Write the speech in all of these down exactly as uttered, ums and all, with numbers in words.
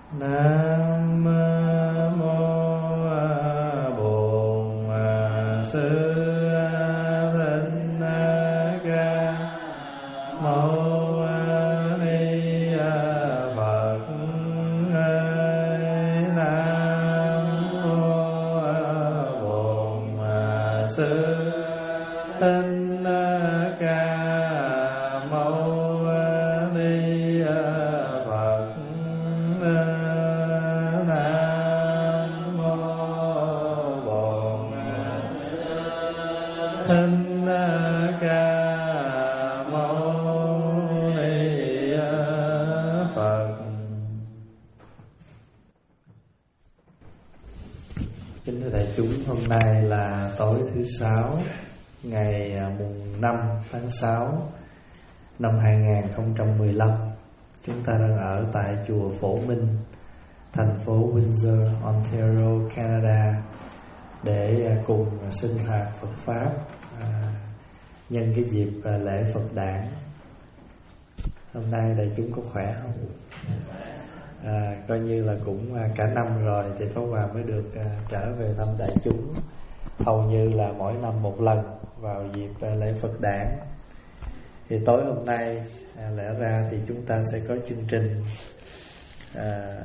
Nam mô Bổn Sư Thích Ca Mâu Ni Phật. Nam mô Bổn Sư Thích Ca Mâu Ni Phật. Nam mô Bổn Thích Ca Mâu Ni Phật. Kính thưa đại chúng, hôm nay là tối thứ sáu, ngày mùng năm tháng sáu năm hai nghìn không trăm mười lăm. Chúng ta đang ở tại chùa Phổ Minh, thành phố Windsor, Ontario, Canada, để cùng sinh hoạt Phật pháp à, nhân cái dịp lễ Phật đản. Hôm nay đại chúng có khỏe không? À, coi như là cũng cả năm rồi thì Pháp Hòa mới được à, trở về thăm đại chúng, hầu như là mỗi năm một lần vào dịp à, lễ Phật đản. Thì tối hôm nay à, lẽ ra thì chúng ta sẽ có chương trình à,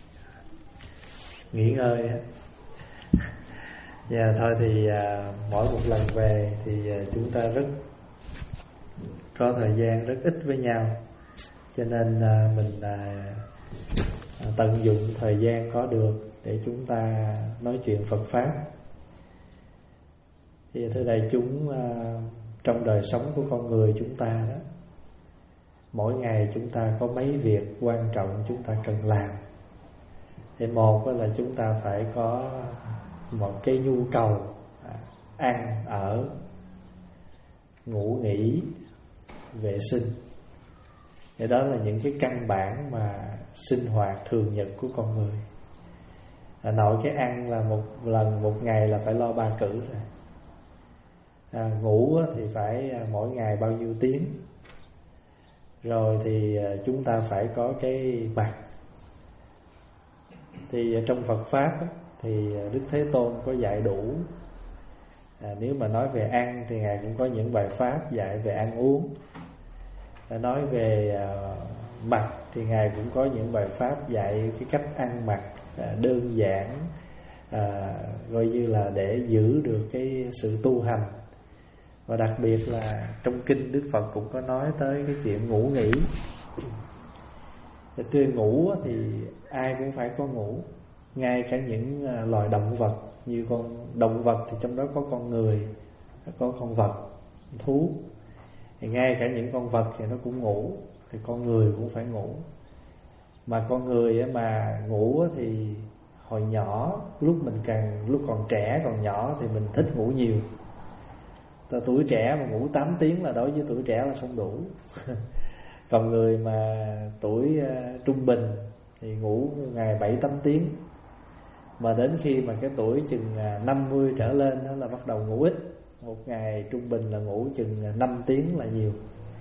nghỉ ngơi. Và thôi thì à, mỗi một lần về thì à, chúng ta rất có thời gian rất ít với nhau, cho nên à, mình à, tận dụng thời gian có được để chúng ta nói chuyện Phật pháp. Thì thưa đại chúng, trong đời sống của con người chúng ta đó, mỗi ngày chúng ta có mấy việc quan trọng chúng ta cần làm. Thì một là chúng ta phải có một cái nhu cầu ăn, ở, ngủ, nghỉ, vệ sinh. Thì đó là những cái căn bản mà sinh hoạt thường nhật của con người. à, Nội cái ăn là một lần một ngày là phải lo ba cữ rồi. à, Ngủ thì phải mỗi ngày bao nhiêu tiếng. Rồi thì chúng ta phải có cái mặc. Thì trong Phật pháp thì Đức Thế Tôn có dạy đủ. à, Nếu mà nói về ăn thì Ngài cũng có những bài pháp dạy về ăn uống. Nói về uh, mặc thì Ngài cũng có những bài pháp dạy cái cách ăn mặc uh, đơn giản, uh, gọi như là để giữ được cái sự tu hành. Và đặc biệt là trong kinh Đức Phật cũng có nói tới cái chuyện ngủ nghỉ. Từ ngủ thì ai cũng phải có ngủ, ngay cả những uh, loài động vật như con động vật thì trong đó có con người, có con vật, thú. Thì ngay cả những con vật thì nó cũng ngủ, thì con người cũng phải ngủ. Mà con người mà ngủ thì hồi nhỏ, lúc mình càng lúc còn trẻ, còn nhỏ thì mình thích ngủ nhiều. Từ tuổi trẻ mà ngủ tám tiếng là đối với tuổi trẻ là không đủ. Còn người mà tuổi uh, trung bình thì ngủ ngày bảy tám tiếng. Mà đến khi mà cái tuổi chừng uh, năm mươi trở lên đó là bắt đầu ngủ ít. Một ngày trung bình là ngủ chừng năm tiếng là nhiều.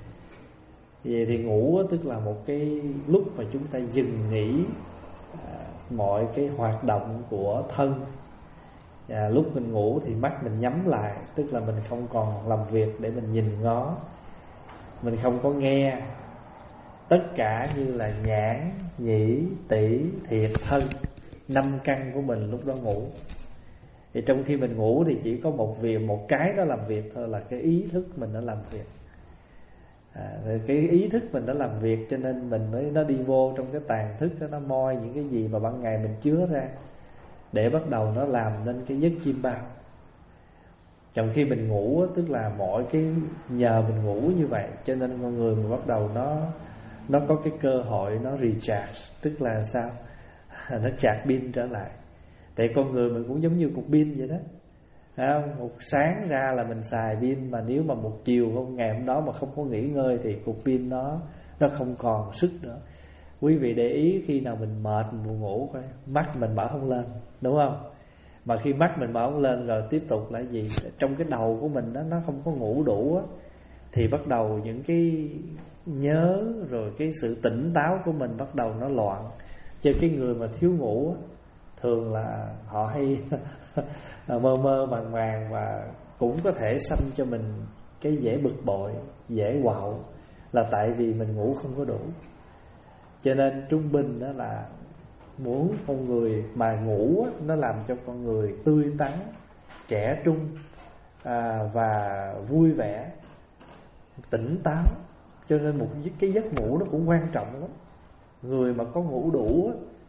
Vậy thì ngủ tức là một cái lúc mà chúng ta dừng nghỉ à, mọi cái hoạt động của thân. à, Lúc mình ngủ thì mắt mình nhắm lại, tức là mình không còn làm việc để mình nhìn ngó, mình không có nghe. Tất cả như là nhãn, nhĩ, tỷ, thiệt, thân, năm căn của mình lúc đó ngủ. Thì trong khi mình ngủ thì chỉ có một việc, một cái đó làm việc thôi, là cái ý thức mình đã làm việc. à, Cái ý thức mình đã làm việc, cho nên mình mới nó đi vô trong cái tàn thức đó, nó moi những cái gì mà ban ngày mình chứa ra, để bắt đầu nó làm nên cái giấc chim bao. Trong khi mình ngủ tức là mọi cái nhờ mình ngủ như vậy, cho nên con người mình bắt đầu nó nó có cái cơ hội nó recharge, tức là sao? Nó chạc pin trở lại. Tại con người mình cũng giống như cục pin vậy đó. À, một sáng ra là mình xài pin, mà nếu mà một chiều hôm ngày hôm đó mà không có nghỉ ngơi thì cục pin nó nó không còn sức nữa. Quý vị để ý khi nào mình mệt, mình buồn ngủ coi, mắt mình mở không lên, đúng không? Mà khi mắt mình mở không lên rồi tiếp tục là gì? Trong cái đầu của mình đó, nó không có ngủ đủ á, thì bắt đầu những cái nhớ rồi cái sự tỉnh táo của mình bắt đầu nó loạn. Chứ cái người mà thiếu ngủ thường là họ hay mơ mơ màng màng, và cũng có thể sanh cho mình cái dễ bực bội, dễ quạo, là tại vì mình ngủ không có đủ. Cho nên trung bình đó là muốn con người mà ngủ nó làm cho con người tươi tắn, trẻ trung, à, và vui vẻ, tỉnh táo. Cho nên một cái giấc ngủ nó cũng quan trọng lắm. Người mà có ngủ đủ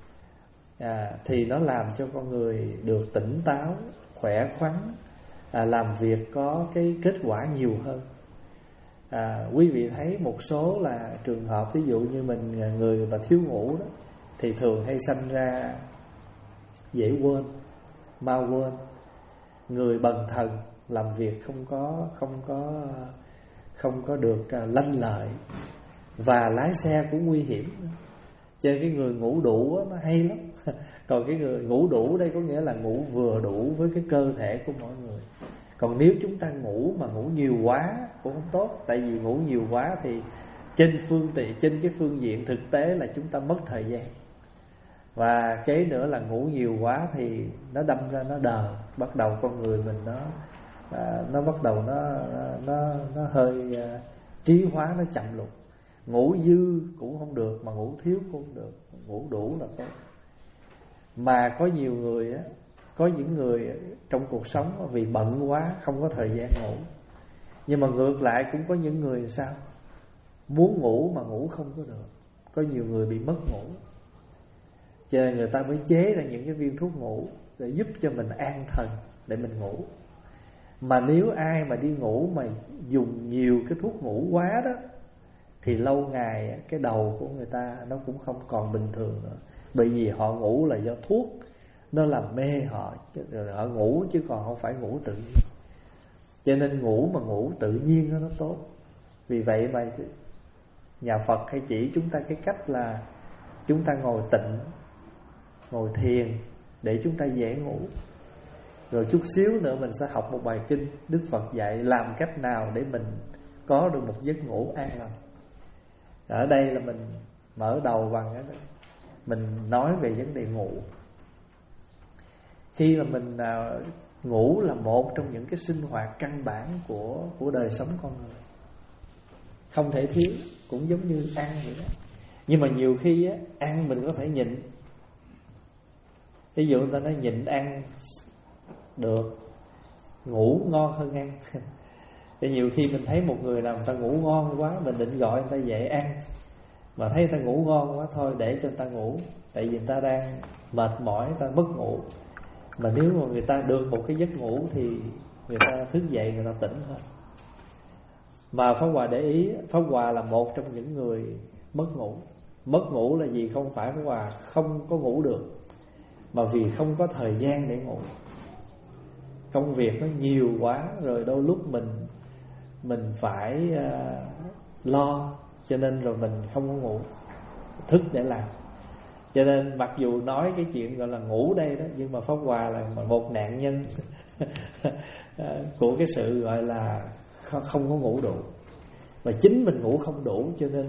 à, thì nó làm cho con người được tỉnh táo, khỏe khoắn, à, làm việc có cái kết quả nhiều hơn. à, Quý vị thấy một số là trường hợp, ví dụ như mình người mà thiếu ngủ đó, thì thường hay sanh ra dễ quên, mau quên, người bần thần, làm việc không có không có không có được lanh lợi, và lái xe cũng nguy hiểm. Cho nên cái người ngủ đủ đó, nó hay lắm. Còn cái người ngủ đủ đây có nghĩa là ngủ vừa đủ với cái cơ thể của mỗi người. Còn nếu chúng ta ngủ mà ngủ nhiều quá cũng không tốt. Tại vì ngủ nhiều quá thì trên phương tiện trên cái phương diện thực tế là chúng ta mất thời gian. Và cái nữa là ngủ nhiều quá thì nó đâm ra nó đờ, bắt đầu con người mình nó à, nó bắt đầu nó nó nó hơi uh, trí hóa nó chậm lụt. Ngủ dư cũng không được, mà ngủ thiếu cũng không được. Ngủ đủ là tốt. Mà có nhiều người á, có những người trong cuộc sống vì bận quá không có thời gian ngủ. Nhưng mà ngược lại cũng có những người sao muốn ngủ mà ngủ không có được. Có nhiều người bị mất ngủ, cho nên người ta mới chế ra những cái viên thuốc ngủ để giúp cho mình an thần, để mình ngủ. Mà nếu ai mà đi ngủ mà dùng nhiều cái thuốc ngủ quá đó, thì lâu ngày cái đầu của người ta nó cũng không còn bình thường nữa. Bởi vì họ ngủ là do thuốc nó làm mê họ, họ ngủ chứ còn không phải ngủ tự nhiên. Cho nên ngủ mà ngủ tự nhiên nó tốt. Vì vậy mà nhà Phật hay chỉ chúng ta cái cách là chúng ta ngồi tịnh, ngồi thiền để chúng ta dễ ngủ. Rồi chút xíu nữa mình sẽ học một bài kinh Đức Phật dạy làm cách nào để mình có được một giấc ngủ an lành. Ở đây là mình mở đầu bằng cái mình nói về vấn đề ngủ. Khi mà mình à, ngủ là một trong những cái sinh hoạt căn bản của của đời sống con người, không thể thiếu, cũng giống như ăn vậy đó. Nhưng mà nhiều khi á, ăn mình có thể nhịn. Ví dụ người ta nói nhịn ăn được, ngủ ngon hơn ăn. Thì nhiều khi mình thấy một người nào người ta ngủ ngon quá, mình định gọi người ta dậy ăn, mà thấy người ta ngủ ngon quá, thôi để cho người ta ngủ. Tại vì người ta đang mệt mỏi, người ta mất ngủ. Mà nếu mà người ta được một cái giấc ngủ thì người ta thức dậy, người ta tỉnh hơn. Mà Pháp Hòa để ý, Pháp Hòa là một trong những người mất ngủ. Mất ngủ là gì? Không phải Pháp Hòa không có ngủ được, mà vì không có thời gian để ngủ. Công việc nó nhiều quá, rồi đôi lúc mình Mình phải uh, lo, cho nên rồi mình không có ngủ, thức để làm. Cho nên mặc dù nói cái chuyện gọi là ngủ đây đó, nhưng mà Pháp Hòa là một nạn nhân của cái sự gọi là không có ngủ đủ. Và chính mình ngủ không đủ, cho nên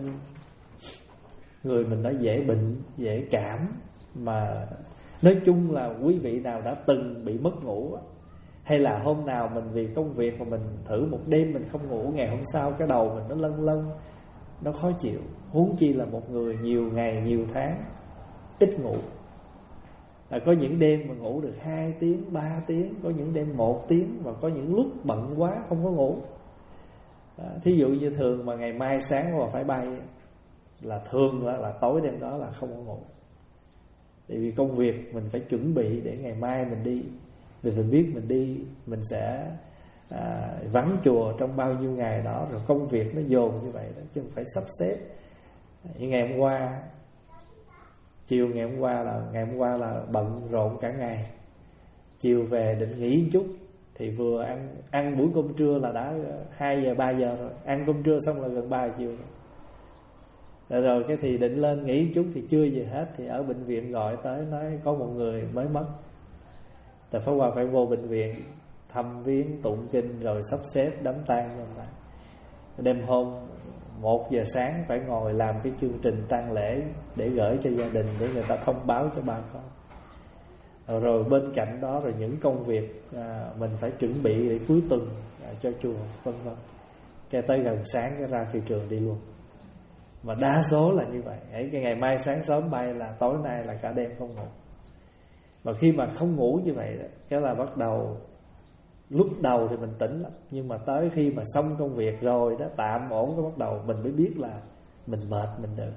người mình nó dễ bệnh, dễ cảm. Mà nói chung là quý vị nào đã từng bị mất ngủ, hay là hôm nào mình vì công việc mà mình thử một đêm mình không ngủ, ngày hôm sau cái đầu mình nó lân lân, nó khó chịu. Huống chi là một người nhiều ngày, nhiều tháng ít ngủ. À, có những đêm mà ngủ được hai tiếng, ba tiếng, có những đêm một tiếng, và có những lúc bận quá không có ngủ. À, thí dụ như thường mà ngày mai sáng mà phải bay, là thường là, là tối đêm đó là không có ngủ. Tại vì công việc mình phải chuẩn bị để ngày mai mình đi. Vì mình biết mình đi, mình sẽ à, vắng chùa trong bao nhiêu ngày đó, rồi công việc nó dồn như vậy đó, chứ không phải sắp xếp. Như ngày hôm qua, chiều ngày hôm qua là ngày hôm qua là bận rộn cả ngày. Chiều về định nghỉ một chút, thì vừa ăn ăn buổi cơm trưa là đã hai giờ ba giờ rồi. Ăn cơm trưa xong là gần ba giờ chiều rồi. Rồi, rồi cái thì định lên nghỉ một chút thì chưa gì hết, thì ở bệnh viện gọi tới nói có một người mới mất. Tại Pháp Hòa phải vô bệnh viện thăm viếng, tụng kinh, rồi sắp xếp đám tang. Đêm hôm một giờ sáng phải ngồi làm cái chương trình tang lễ để gửi cho gia đình, để người ta thông báo cho ba con. Rồi bên cạnh đó rồi những công việc à, mình phải chuẩn bị để cuối tuần à, cho chùa, vân vân. Cái tới gần sáng cái ra phi trường đi luôn. Mà đa số là như vậy. Ấy, cái ngày mai sáng sớm bay là tối nay là cả đêm không ngủ. Mà khi mà không ngủ như vậy đó, cái là bắt đầu, lúc đầu thì mình tỉnh lắm, nhưng mà tới khi mà xong công việc rồi đó, tạm ổn, cái bắt đầu mình mới biết là mình mệt, mình được.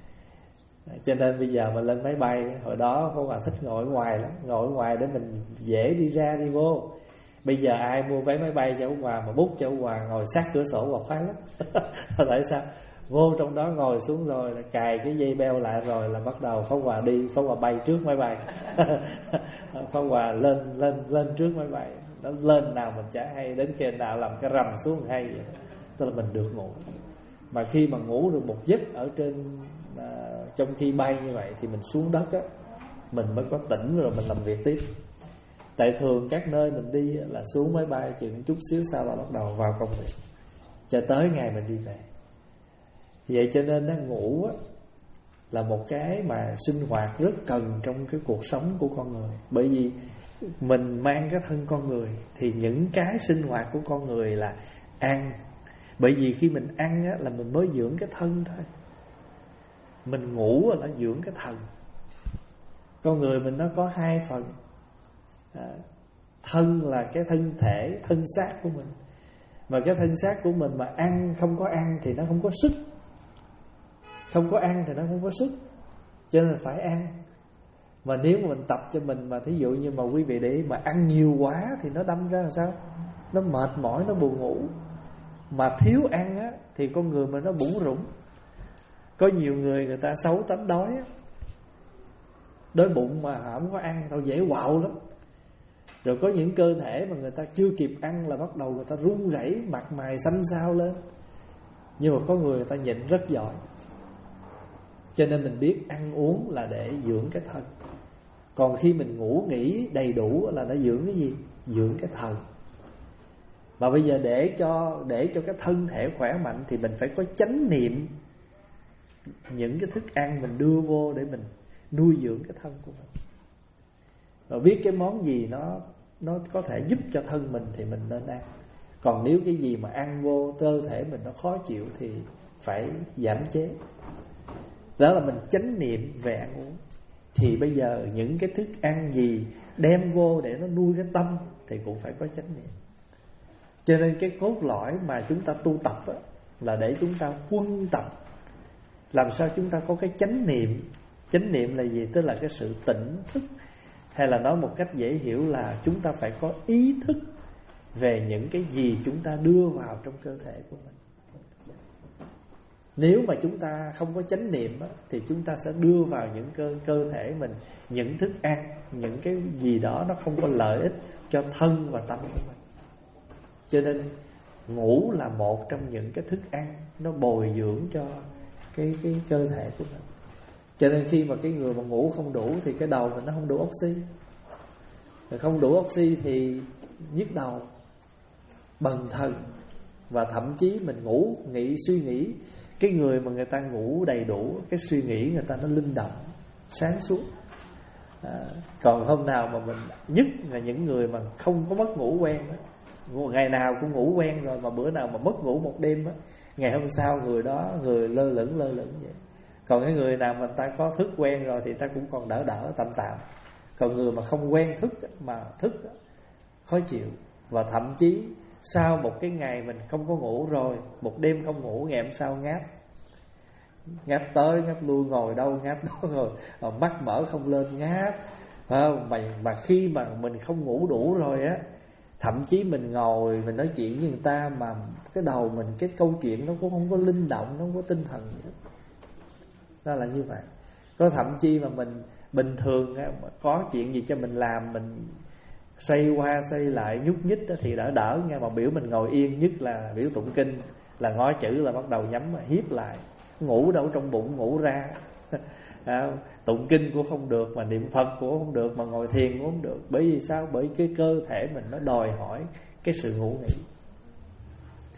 Cho nên bây giờ mình lên máy bay, hồi đó Pháp Hòa thích ngồi ở ngoài lắm, ngồi ở ngoài để mình dễ đi ra đi vô. Bây giờ ai mua vé máy bay cho Pháp Hòa mà bút cho Pháp Hòa ngồi sát cửa sổ và khoái lắm. Tại sao? Vô trong đó ngồi xuống rồi là cài cái dây beo lại rồi là bắt đầu Pháp Hòa đi, Pháp Hòa bay trước máy bay. Pháp Hòa lên lên lên trước máy bay. Nó lên nào mình chả hay, đến khi nào làm cái rầm xuống hay vậy. Tức là mình được ngủ. Mà khi mà ngủ được một giấc ở trên à, trong khi bay như vậy thì mình xuống đất á, mình mới có tỉnh rồi mình làm việc tiếp. Tại thường các nơi mình đi là xuống máy bay chừng chút xíu sau là bắt đầu vào công việc, cho tới ngày mình đi về. Vậy cho nên nó ngủ á, là một cái mà sinh hoạt rất cần trong cái cuộc sống của con người. Bởi vì mình mang cái thân con người thì những cái sinh hoạt của con người là ăn. Bởi vì khi mình ăn á, là mình mới dưỡng cái thân thôi. Mình ngủ là dưỡng cái thần. Con người mình nó có hai phần. à, Thân là cái thân thể, thân xác của mình. Mà cái thân xác của mình mà ăn, không có ăn thì nó không có sức. Không có ăn thì nó không có sức. Cho nên phải ăn. Mà nếu mà mình tập cho mình, mà thí dụ như mà quý vị để ý, mà ăn nhiều quá thì nó đâm ra là sao? Nó mệt mỏi, nó buồn ngủ. Mà thiếu ăn á, thì con người mình nó bủn rủn. Có nhiều người người ta xấu tánh đói á, đói bụng mà không có ăn tao dễ quạo lắm. Rồi có những cơ thể mà người ta chưa kịp ăn là bắt đầu người ta run rẩy, mặt mày xanh xao lên. Nhưng mà có người người ta nhịn rất giỏi. Cho nên mình biết ăn uống là để dưỡng cái thân. Còn khi mình ngủ nghỉ đầy đủ là đã dưỡng cái gì? Dưỡng cái thần. Mà bây giờ để cho để cho cái thân thể khỏe mạnh thì mình phải có chánh niệm những cái thức ăn mình đưa vô để mình nuôi dưỡng cái thân của mình. Và biết cái món gì nó nó có thể giúp cho thân mình thì mình nên ăn. Còn nếu cái gì mà ăn vô cơ thể mình nó khó chịu thì phải giảm chế. Đó là mình chánh niệm về ăn uống. Thì bây giờ những cái thức ăn gì đem vô để nó nuôi cái tâm thì cũng phải có chánh niệm. Cho nên cái cốt lõi mà chúng ta tu tập á, là để chúng ta quân tập. Làm sao chúng ta có cái chánh niệm. Chánh niệm là gì? Tức là cái sự tỉnh thức. Hay là nói một cách dễ hiểu là chúng ta phải có ý thức về những cái gì chúng ta đưa vào trong cơ thể của mình. Nếu mà chúng ta không có chánh niệm á, thì chúng ta sẽ đưa vào những cơ, cơ thể mình những thức ăn, những cái gì đó nó không có lợi ích cho thân và tâm của mình. Cho nên ngủ là một trong những cái thức ăn nó bồi dưỡng cho cái, cái cơ thể của mình. Cho nên khi mà cái người mà ngủ không đủ thì cái đầu mình nó không đủ oxy. Không đủ oxy thì nhức đầu, bần thần. Và thậm chí mình ngủ, nghĩ, suy nghĩ. Cái người mà người ta ngủ đầy đủ, cái suy nghĩ người ta nó linh động, sáng suốt. à, Còn hôm nào mà mình, nhất là những người mà không có mất ngủ quen đó, ngày nào cũng ngủ quen rồi mà bữa nào mà mất ngủ một đêm đó, ngày hôm sau người đó người lơ lửng lơ lửng vậy. Còn cái người nào mà ta có thức quen rồi thì ta cũng còn đỡ đỡ tạm tạm. Còn người mà không quen thức mà thức khó chịu. Và thậm chí sau một cái ngày mình không có ngủ rồi, một đêm không ngủ, ngày hôm sau ngáp. Ngáp tới, ngáp lui, ngồi đâu ngáp đó rồi, rồi mắt mở không lên ngáp. Mà, mà khi mà mình không ngủ đủ rồi á, thậm chí mình ngồi mình nói chuyện với người ta mà cái đầu mình, cái câu chuyện nó cũng không có linh động, nó không có tinh thần gì hết. Đó là như vậy. Có thậm chí mà mình bình thường á, có chuyện gì cho mình làm, mình xoay qua xoay lại nhúc nhích thì đỡ đỡ nghe. Mà biểu mình ngồi yên, nhất là biểu tụng kinh là ngó chữ là bắt đầu nhắm hiếp lại. Ngủ đâu trong bụng ngủ ra. À, tụng kinh cũng không được, mà niệm Phật cũng không được, mà ngồi thiền cũng không được. Bởi vì sao? Bởi cái cơ thể mình nó đòi hỏi cái sự ngủ nghỉ.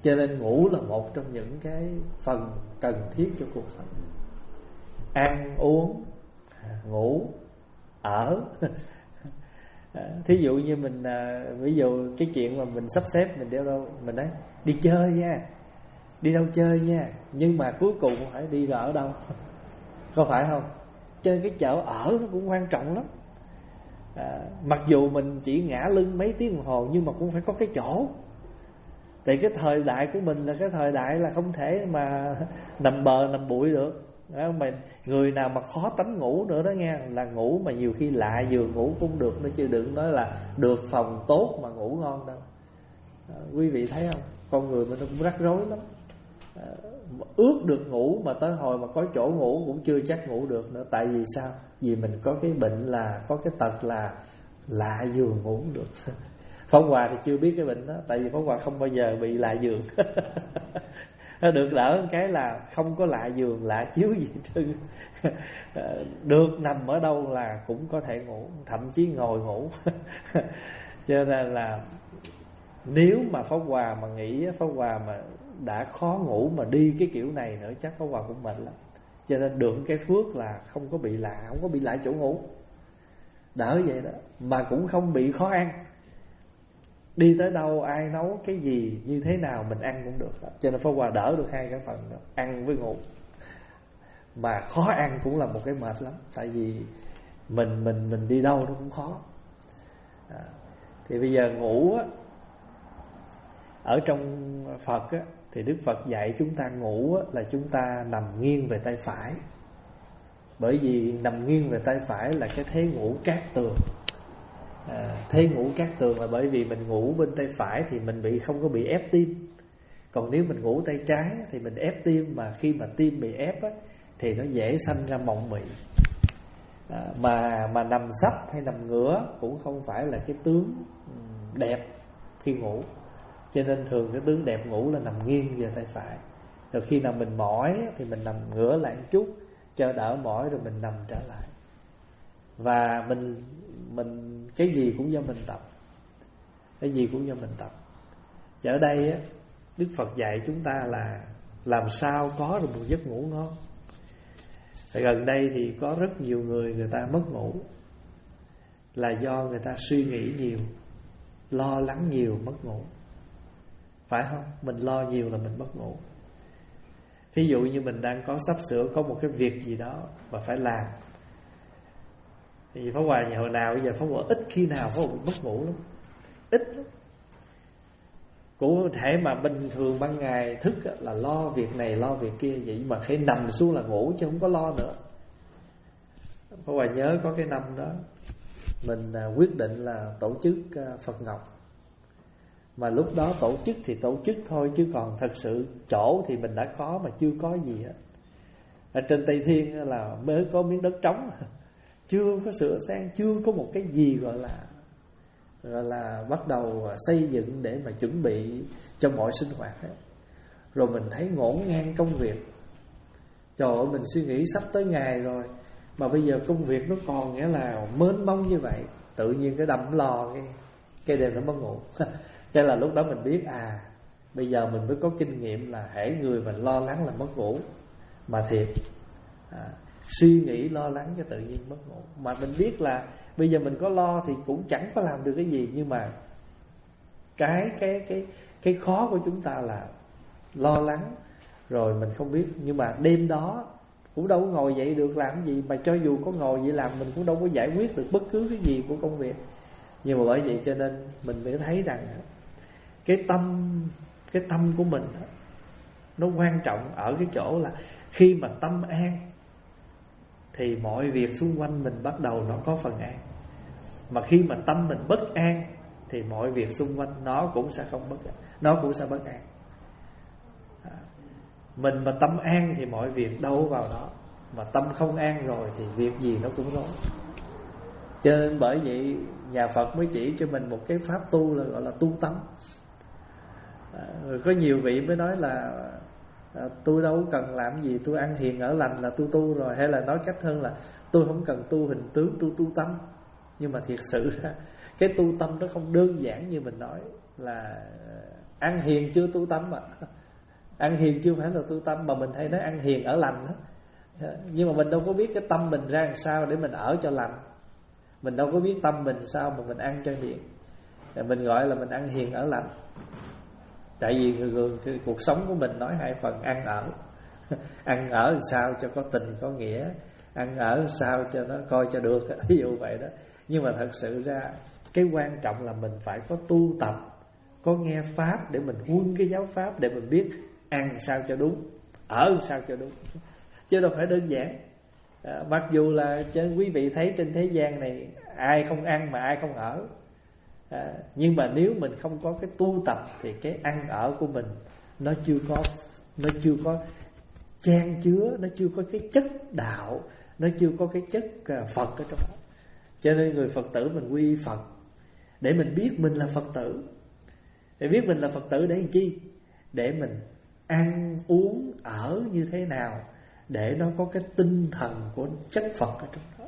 Cho nên ngủ là một trong những cái phần cần thiết cho cuộc sống. Ăn, uống, ngủ, ở. Thí dụ như mình, ví dụ cái chuyện mà mình sắp xếp mình đi đâu, mình nói đi chơi nha, đi đâu chơi nha, nhưng mà cuối cùng phải đi ở đâu, có phải không? Cho nên cái chỗ ở nó cũng quan trọng lắm. à, Mặc dù mình chỉ ngả lưng mấy tiếng đồng hồ, nhưng mà cũng phải có cái chỗ. Tại cái thời đại của mình là cái thời đại là không thể mà nằm bờ nằm bụi được. Đó, mà người nào mà khó tánh ngủ nữa đó nghe, là ngủ mà nhiều khi lạ giường ngủ cũng được nữa, chứ đừng nói là được phòng tốt mà ngủ ngon đâu. à, Quý vị thấy không? Con người mình nó cũng rắc rối lắm. à, Ước được ngủ mà tới hồi mà có chỗ ngủ cũng chưa chắc ngủ được nữa. Tại vì sao? Vì mình có cái bệnh là, có cái tật là lạ giường ngủ không được. Pháp Hòa thì chưa biết cái bệnh đó, tại vì Pháp Hòa không bao giờ bị lạ giường. Nó được đỡ một cái là không có lạ giường, lạ chiếu gì trơn. Được nằm ở đâu là cũng có thể ngủ, thậm chí ngồi ngủ. Cho nên là nếu mà Pháp Hòa mà nghĩ, Pháp Hòa mà đã khó ngủ mà đi cái kiểu này nữa, chắc Pháp Hòa cũng mệt lắm. Cho nên được cái phước là không có bị lạ, không có bị lạ chỗ ngủ, đỡ vậy đó. Mà cũng không bị khó ăn. Đi tới đâu ai nấu cái gì như thế nào mình ăn cũng được đó. Cho nên Pháp Hòa đỡ được hai cái phần đó, ăn với ngủ. Mà khó ăn cũng là một cái mệt lắm. Tại vì mình mình mình đi đâu nó cũng khó. à, Thì bây giờ ngủ á, ở trong Phật á, thì Đức Phật dạy chúng ta ngủ á, là chúng ta nằm nghiêng về tay phải. Bởi vì nằm nghiêng về tay phải là cái thế ngủ cát tường. À, thế ngủ cát tường là bởi vì mình ngủ bên tay phải thì mình bị không có bị ép tim. Còn nếu mình ngủ tay trái thì mình ép tim, mà khi mà tim bị ép á, thì nó dễ sanh ra mộng mị. à, Mà mà nằm sấp hay nằm ngửa cũng không phải là cái tướng đẹp khi ngủ. Cho nên thường cái tướng đẹp ngủ là nằm nghiêng về tay phải. Rồi khi nào mình mỏi thì mình nằm ngửa lại một chút cho đỡ mỏi, rồi mình nằm trở lại. Và mình mình cái gì cũng do mình tập, cái gì cũng do mình tập. Chứ ở đây á, Đức Phật dạy chúng ta là làm sao có được một giấc ngủ ngon. Thì gần đây thì có rất nhiều người người ta mất ngủ là do người ta suy nghĩ nhiều, lo lắng nhiều mất ngủ. Phải không? Mình lo nhiều là mình mất ngủ. Thí dụ như mình đang có sắp sửa có một cái việc gì đó mà phải làm, thì Pháp Hòa hồi nào bây giờ Pháp Hòa ít khi nào Pháp Hòa bị mất ngủ lắm, ít lắm. Cụ thể mà bình thường ban ngày thức là lo việc này lo việc kia vậy, mà khi nằm xuống là ngủ chứ không có lo nữa. Pháp Hòa nhớ có cái năm đó mình quyết định là tổ chức Phật Ngọc. Mà lúc đó tổ chức thì tổ chức thôi, chứ còn thật sự chỗ thì mình đã có mà chưa có gì hết. Ở trên Tây Thiên là mới có miếng đất trống, chưa có sửa sang, chưa có một cái gì gọi là gọi là bắt đầu xây dựng để mà chuẩn bị cho mọi sinh hoạt hết. Rồi mình thấy ngổn ngang công việc. Trời ơi, mình suy nghĩ sắp tới ngày rồi mà bây giờ công việc nó còn nghĩa là mênh mông như vậy. Tự nhiên cái đâm lo cái cái đêm nó mất ngủ. Cho là lúc đó mình biết à, bây giờ mình mới có kinh nghiệm là hễ người mình lo lắng là mất ngủ. Mà thiệt à, suy nghĩ lo lắng cho tự nhiên mất ngủ. Mà mình biết là bây giờ mình có lo thì cũng chẳng có làm được cái gì. Nhưng mà cái cái cái cái khó của chúng ta là lo lắng rồi mình không biết. Nhưng mà đêm đó cũng đâu có ngồi dậy được làm gì. Mà cho dù có ngồi vậy làm mình cũng đâu có giải quyết được bất cứ cái gì của công việc. Nhưng mà bởi vậy cho nên mình mới thấy rằng cái tâm cái tâm của mình nó quan trọng ở cái chỗ là khi mà tâm an thì mọi việc xung quanh mình bắt đầu nó có phần an. Mà khi mà tâm mình bất an thì mọi việc xung quanh nó cũng sẽ không bất an, nó cũng sẽ bất an. Mình mà tâm an thì mọi việc đâu vào đó. Mà tâm không an rồi thì việc gì nó cũng rối. Cho nên bởi vậy nhà Phật mới chỉ cho mình một cái pháp tu là gọi là tu tâm. à, Có nhiều vị mới nói là à, tôi đâu cần làm gì, tôi ăn hiền ở lành là tu tu rồi. Hay là nói cách hơn là tôi không cần tu hình tướng, tôi tu tâm. Nhưng mà thiệt sự ra cái tu tâm nó không đơn giản như mình nói là Ăn hiền chưa tu tâm mà. Ăn hiền chưa phải là tu tâm, mà mình hay nói ăn hiền ở lành đó. Nhưng mà mình đâu có biết cái tâm mình ra làm sao để mình ở cho lành. Mình đâu có biết tâm mình sao mà mình ăn cho hiền. Mình gọi là mình ăn hiền ở lành. Tại vì người, người, cái cuộc sống của mình nói hai phần ăn ở. Ăn ở làm sao cho có tình có nghĩa, ăn ở làm sao cho nó coi cho được, ví dụ vậy đó. Nhưng mà thật sự ra cái quan trọng là mình phải có tu tập, có nghe pháp để mình huân cái giáo pháp, để mình biết ăn sao cho đúng, ở sao cho đúng, chứ đâu phải đơn giản. À, mặc dù là chứ quý vị thấy trên thế gian này ai không ăn mà ai không ở, à, nhưng mà nếu mình không có cái tu tập thì cái ăn ở của mình nó chưa có nó chưa có chan chứa, nó chưa có cái chất đạo, nó chưa có cái chất Phật ở trong đó. Cho nên người Phật tử mình quy Phật để mình biết mình là Phật tử. Để biết mình là Phật tử để làm chi? Để mình ăn uống ở như thế nào để nó có cái tinh thần của chất Phật ở trong đó.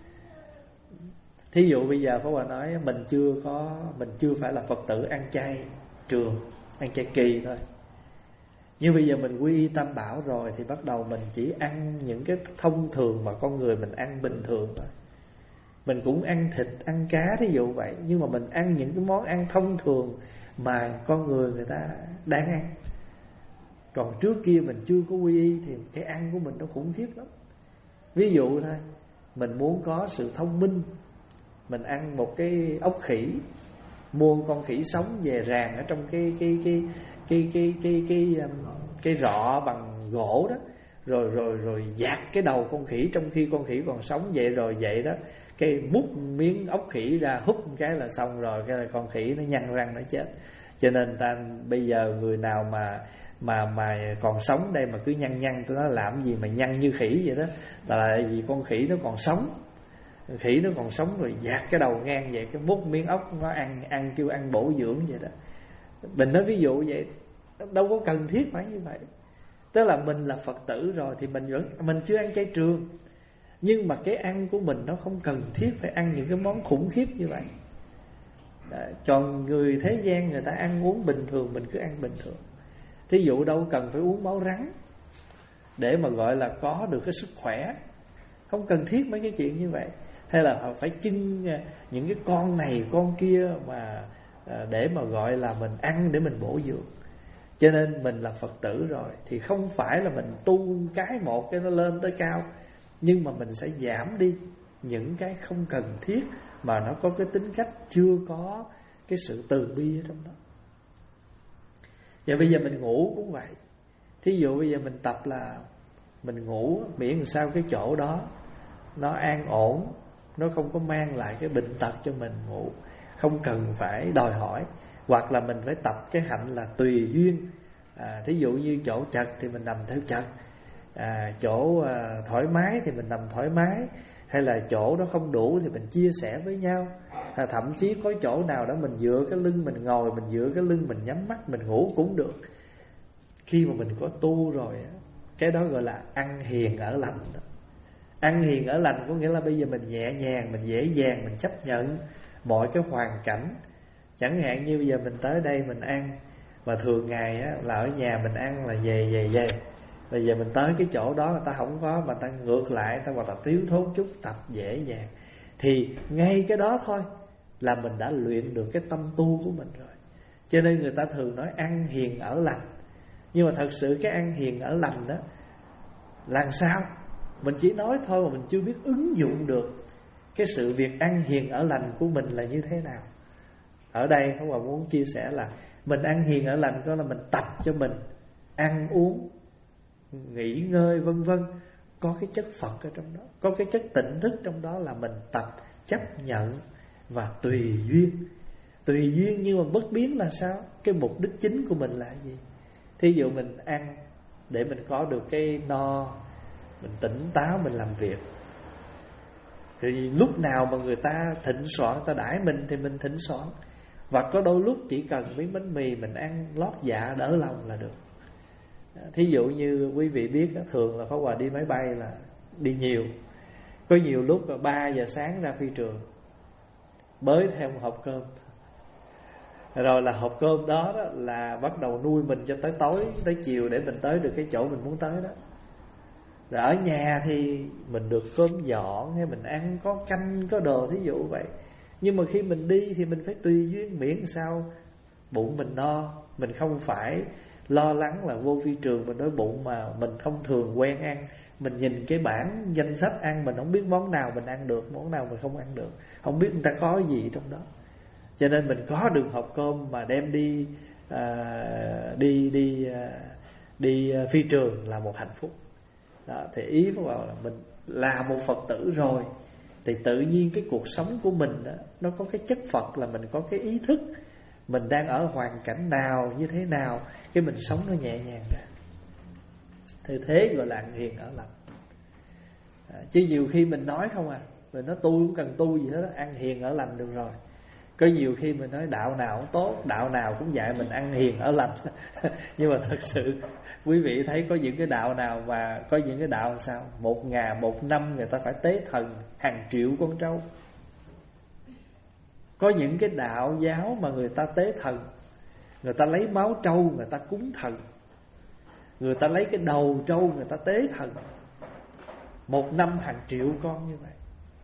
Thí dụ bây giờ Pháp Hòa nói mình chưa có mình chưa phải là Phật tử ăn chay trường, ăn chay kỳ thôi. Nhưng bây giờ mình quy y Tam Bảo rồi thì bắt đầu mình chỉ ăn những cái thông thường mà con người mình ăn bình thường thôi. Mình cũng ăn thịt, ăn cá thí dụ vậy, nhưng mà mình ăn những cái món ăn thông thường mà con người người ta đang ăn. Còn trước kia mình chưa có quy y thì cái ăn của mình nó khủng khiếp lắm. Ví dụ thôi, mình muốn có sự thông minh, mình ăn một cái ốc khỉ, mua con khỉ sống về ràng ở trong cái cái cái cái cái cái cái cái, cái rọ bằng gỗ đó, rồi rồi rồi dạt cái đầu con khỉ trong khi con khỉ còn sống vậy, rồi vậy đó, cái múc miếng ốc khỉ ra hút một cái là xong rồi, cái là con khỉ nó nhăn răng nó chết. Cho nên ta bây giờ người nào mà mà mà còn sống đây mà cứ nhăn nhăn, tôi nói làm gì mà nhăn như khỉ vậy đó, là vì con khỉ nó còn sống. Khỉ nó còn sống rồi dạt cái đầu ngang vậy, cái múc miếng ốc nó ăn, ăn kêu ăn bổ dưỡng vậy đó. Mình nói ví dụ vậy, đâu có cần thiết phải như vậy. Tức là mình là Phật tử rồi thì mình vẫn mình chưa ăn chay trường, nhưng mà cái ăn của mình nó không cần thiết phải ăn những cái món khủng khiếp như vậy. À, còn người thế gian người ta ăn uống bình thường, mình cứ ăn bình thường. Thí dụ đâu cần phải uống máu rắn để mà gọi là có được cái sức khỏe, không cần thiết mấy cái chuyện như vậy. Hay là phải chưng những cái con này con kia mà để mà gọi là mình ăn để mình bổ dưỡng. Cho nên mình là Phật tử rồi thì không phải là mình tu cái một cái nó lên tới cao, nhưng mà mình sẽ giảm đi những cái không cần thiết mà nó có cái tính cách chưa có cái sự từ bi ở trong đó. Và bây giờ mình ngủ cũng vậy. Thí dụ bây giờ mình tập là mình ngủ miễn làm sao cái chỗ đó nó an ổn, nó không có mang lại cái bệnh tật cho mình ngủ, không cần phải đòi hỏi. Hoặc là mình phải tập cái hạnh là tùy duyên. à, Thí dụ như chỗ chật thì mình nằm theo chật, à, chỗ à, thoải mái thì mình nằm thoải mái, hay là chỗ đó không đủ thì mình chia sẻ với nhau. à, Thậm chí có chỗ nào đó mình dựa cái lưng mình ngồi, mình dựa cái lưng mình nhắm mắt mình ngủ cũng được. Khi mà mình có tu rồi, cái đó gọi là ăn hiền ở lành đó. Ăn hiền ở lành có nghĩa là bây giờ mình nhẹ nhàng, mình dễ dàng, mình chấp nhận mọi cái hoàn cảnh. Chẳng hạn như bây giờ mình tới đây mình ăn, mà thường ngày á, là ở nhà mình ăn là về về về. Bây giờ mình tới cái chỗ đó người ta không có, mà ta ngược lại, ta hoặc là thiếu thốn chút, tập dễ dàng. Thì ngay cái đó thôi là mình đã luyện được cái tâm tu của mình rồi. Cho nên người ta thường nói ăn hiền ở lành. Nhưng mà thật sự cái ăn hiền ở lành đó làm sao? Mình chỉ nói thôi mà mình chưa biết ứng dụng được cái sự việc ăn hiền ở lành của mình là như thế nào. Ở đây Pháp Hòa muốn chia sẻ là mình ăn hiền ở lành có là mình tập cho mình ăn uống, nghỉ ngơi vân vân có cái chất Phật ở trong đó, có cái chất tỉnh thức trong đó, là mình tập chấp nhận và tùy duyên. Tùy duyên nhưng mà bất biến là sao? Cái mục đích chính của mình là gì? Thí dụ mình ăn để mình có được cái no, mình tỉnh táo, mình làm việc. Thì lúc nào mà người ta thịnh soạn, người ta đãi mình thì mình thịnh soạn. Và có đôi lúc chỉ cần miếng bánh mì mình ăn lót dạ đỡ lòng là được. Thí dụ như quý vị biết, thường là Pháp Hòa đi máy bay là đi nhiều. Có nhiều lúc là ba giờ sáng ra phi trường, mới theo một hộp cơm. Rồi là hộp cơm đó, đó là bắt đầu nuôi mình cho tới tối, tới chiều để mình tới được cái chỗ mình muốn tới đó. Rồi ở nhà thì mình được cơm dọn hay mình ăn có canh có đồ, thí dụ vậy. Nhưng mà khi mình đi thì mình phải tùy duyên, miễn sao bụng mình no. Mình không phải lo lắng là vô phi trường mình đói bụng mà mình thông thường quen ăn. Mình nhìn cái bảng danh sách ăn, mình không biết món nào mình ăn được, món nào mình không ăn được, không biết người ta có gì trong đó. Cho nên mình có được hộp cơm mà đem đi à, đi đi à, đi phi trường là một hạnh phúc. Đó, thì ý của bảo là mình là một Phật tử rồi thì tự nhiên cái cuộc sống của mình đó, nó có cái chất Phật, là mình có cái ý thức mình đang ở hoàn cảnh nào, như thế nào, cái mình sống nó nhẹ nhàng ra. Thì thế gọi là ăn hiền ở lành. À, chứ nhiều khi mình nói không à, mình nói tôi cũng cần tu gì hết đó, ăn hiền ở lành được rồi. Có nhiều khi mình nói đạo nào cũng tốt, đạo nào cũng dạy mình ăn hiền ở lành. Nhưng mà thật sự quý vị thấy có những cái đạo nào mà có những cái đạo sao một ngày một năm người ta phải tế thần hàng triệu con trâu. Có những cái đạo giáo mà người ta tế thần, người ta lấy máu trâu người ta cúng thần, người ta lấy cái đầu trâu người ta tế thần. Một năm hàng triệu con như vậy.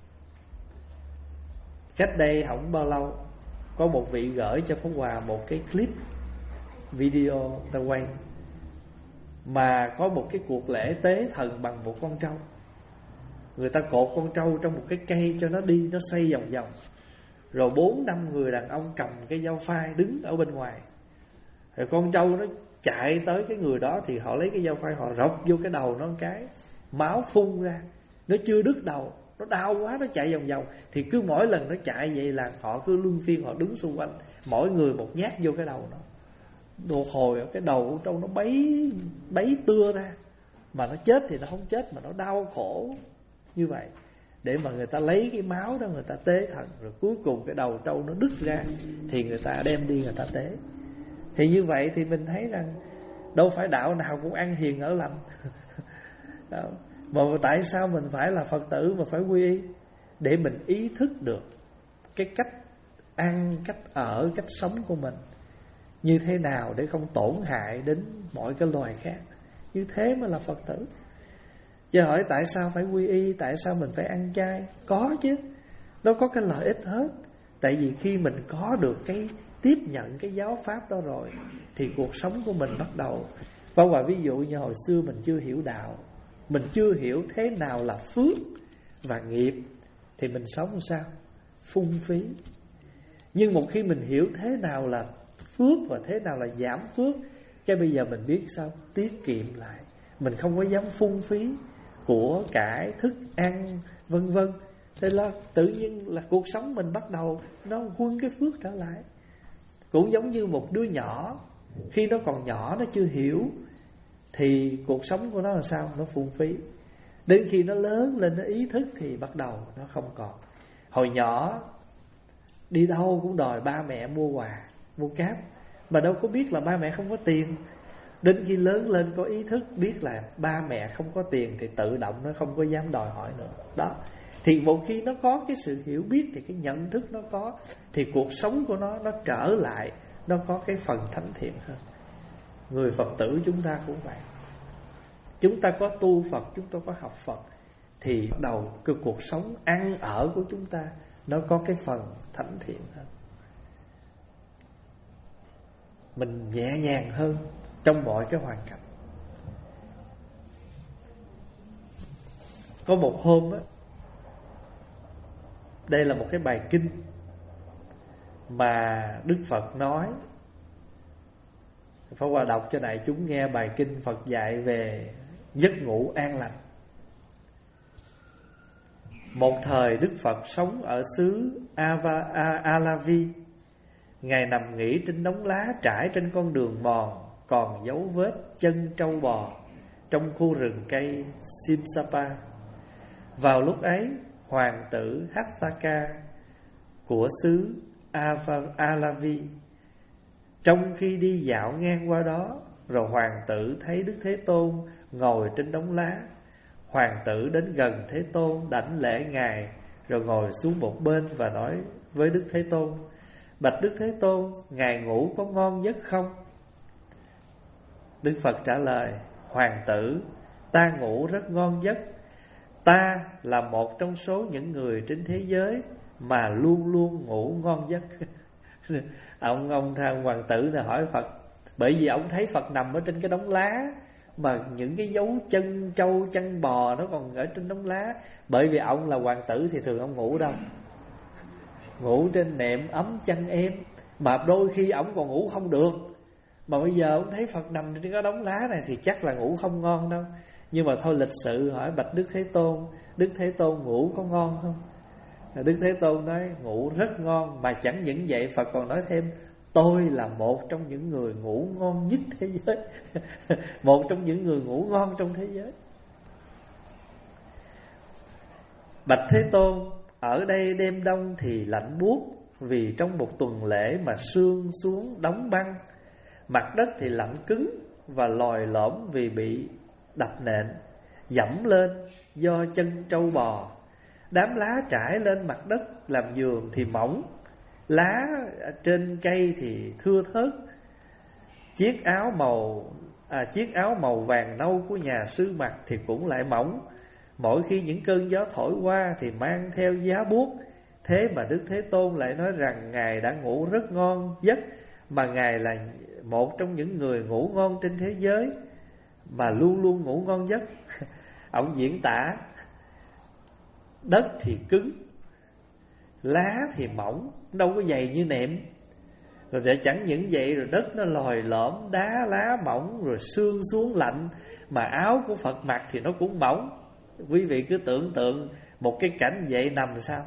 Cách đây không bao lâu, có một vị gửi cho Pháp Hòa một cái clip video ta quay, mà có một cái cuộc lễ tế thần bằng một con trâu. Người ta cột con trâu trong một cái cây cho nó đi, nó xoay vòng vòng. Rồi bốn năm người đàn ông cầm cái dao phai đứng ở bên ngoài. Rồi con trâu nó chạy tới cái người đó thì họ lấy cái dao phai, họ rọc vô cái đầu nó một cái, máu phun ra. Nó chưa đứt đầu, nó đau quá, nó chạy vòng vòng. Thì cứ mỗi lần nó chạy vậy là họ cứ luân phiên, họ đứng xung quanh, mỗi người một nhát vô cái đầu nó. Đồ hồi ở cái đầu con trâu nó bấy bấy tưa ra. Mà nó chết thì nó không chết, mà nó đau khổ như vậy, để mà người ta lấy cái máu đó người ta tế thần. Rồi cuối cùng cái đầu trâu nó đứt ra thì người ta đem đi người ta tế. Thì như vậy thì mình thấy rằng đâu phải đạo nào cũng ăn hiền ở lành. Mà tại sao mình phải là Phật tử mà phải quy y? Để mình ý thức được cái cách ăn, cách ở, cách sống của mình như thế nào để không tổn hại đến mọi cái loài khác. Như thế mới là Phật tử. Chứ hỏi tại sao phải quy y, tại sao mình phải ăn chay? Có chứ, nó có cái lợi ích hết. Tại vì khi mình có được cái tiếp nhận cái giáo pháp đó rồi thì cuộc sống của mình bắt đầu. Và ngoài ví dụ như hồi xưa mình chưa hiểu đạo, mình chưa hiểu thế nào là phước và nghiệp, thì mình sống sao? Phung phí. Nhưng một khi mình hiểu thế nào là phước và thế nào là giảm phước, cái bây giờ mình biết sao? Tiết kiệm lại. Mình không có dám phung phí của cải, thức ăn, vân vân. Thế là tự nhiên là cuộc sống mình bắt đầu nó huân cái phước trở lại. Cũng giống như một đứa nhỏ, khi nó còn nhỏ nó chưa hiểu thì cuộc sống của nó là sao? Nó phung phí. Đến khi nó lớn lên, nó ý thức thì bắt đầu nó không còn. Hồi nhỏ đi đâu cũng đòi ba mẹ mua quà, mua cáp, mà đâu có biết là ba mẹ không có tiền. Đến khi lớn lên có ý thức biết là ba mẹ không có tiền thì tự động nó không có dám đòi hỏi nữa. Đó. Thì một khi nó có cái sự hiểu biết thì cái nhận thức nó có, thì cuộc sống của nó nó trở lại, nó có cái phần thánh thiện hơn. Người Phật tử chúng ta cũng vậy. Chúng ta có tu Phật, chúng ta có học Phật, thì bắt đầu cái cuộc sống ăn ở của chúng ta nó có cái phần thánh thiện hơn. Mình nhẹ nhàng hơn trong mọi cái hoàn cảnh. Có một hôm á, đây là một cái bài kinh mà Đức Phật nói. Pháp Hòa đọc cho đại chúng nghe bài kinh Phật dạy về giấc ngủ an lành. Một thời Đức Phật sống ở xứ Ava, A, Alavi. Ngài nằm nghỉ trên đống lá trải trên con đường mòn, còn dấu vết chân trâu bò trong khu rừng cây Simsapa. Vào lúc ấy, hoàng tử Hatthaka của xứ Ava, Alavi trong khi đi dạo ngang qua đó, rồi hoàng tử thấy Đức Thế Tôn ngồi trên đống lá. Hoàng tử đến gần Thế Tôn đảnh lễ Ngài, rồi ngồi xuống một bên và nói với Đức Thế Tôn: Bạch Đức Thế Tôn, Ngài ngủ có ngon giấc không? Đức Phật trả lời: Hoàng tử, ta ngủ rất ngon giấc. Ta là một trong số những người trên thế giới mà luôn luôn ngủ ngon giấc. Ông ông thằng hoàng tử này hỏi Phật, bởi vì ông thấy Phật nằm ở trên cái đống lá, mà những cái dấu chân trâu chân bò nó còn ở trên đống lá. Bởi vì ông là hoàng tử thì thường ông ngủ đâu, ngủ trên nệm ấm chăn êm, mà đôi khi ông còn ngủ không được. Mà bây giờ ông thấy Phật nằm trên cái đống lá này thì chắc là ngủ không ngon đâu. Nhưng mà thôi lịch sự hỏi Bạch Đức Thế Tôn, Đức Thế Tôn ngủ có ngon không? Đức Thế Tôn nói ngủ rất ngon. Mà chẳng những vậy, Phật còn nói thêm: tôi là một trong những người ngủ ngon nhất thế giới. Một trong những người ngủ ngon trong thế giới. Bạch Thế Tôn, ở đây đêm đông thì lạnh buốt, vì trong một tuần lễ mà sương xuống đóng băng. Mặt đất thì lạnh cứng và lòi lõm vì bị đập nện, dẫm lên do chân trâu bò. Đám lá trải lên mặt đất làm giường thì mỏng, lá trên cây thì thưa thớt. Chiếc áo màu à, chiếc áo màu vàng nâu của nhà sư mặc thì cũng lại mỏng. Mỗi khi những cơn gió thổi qua thì mang theo giá buốt. Thế mà Đức Thế Tôn lại nói rằng Ngài đã ngủ rất ngon giấc, mà Ngài là một trong những người ngủ ngon trên thế giới, mà luôn luôn ngủ ngon giấc. Ông diễn tả đất thì cứng, lá thì mỏng, đâu có dày như nệm. Rồi để chẳng những vậy, rồi đất nó lòi lõm, đá lá mỏng, rồi sương xuống lạnh. Mà áo của Phật mặc thì nó cũng mỏng. Quý vị cứ tưởng tượng một cái cảnh vậy nằm sao?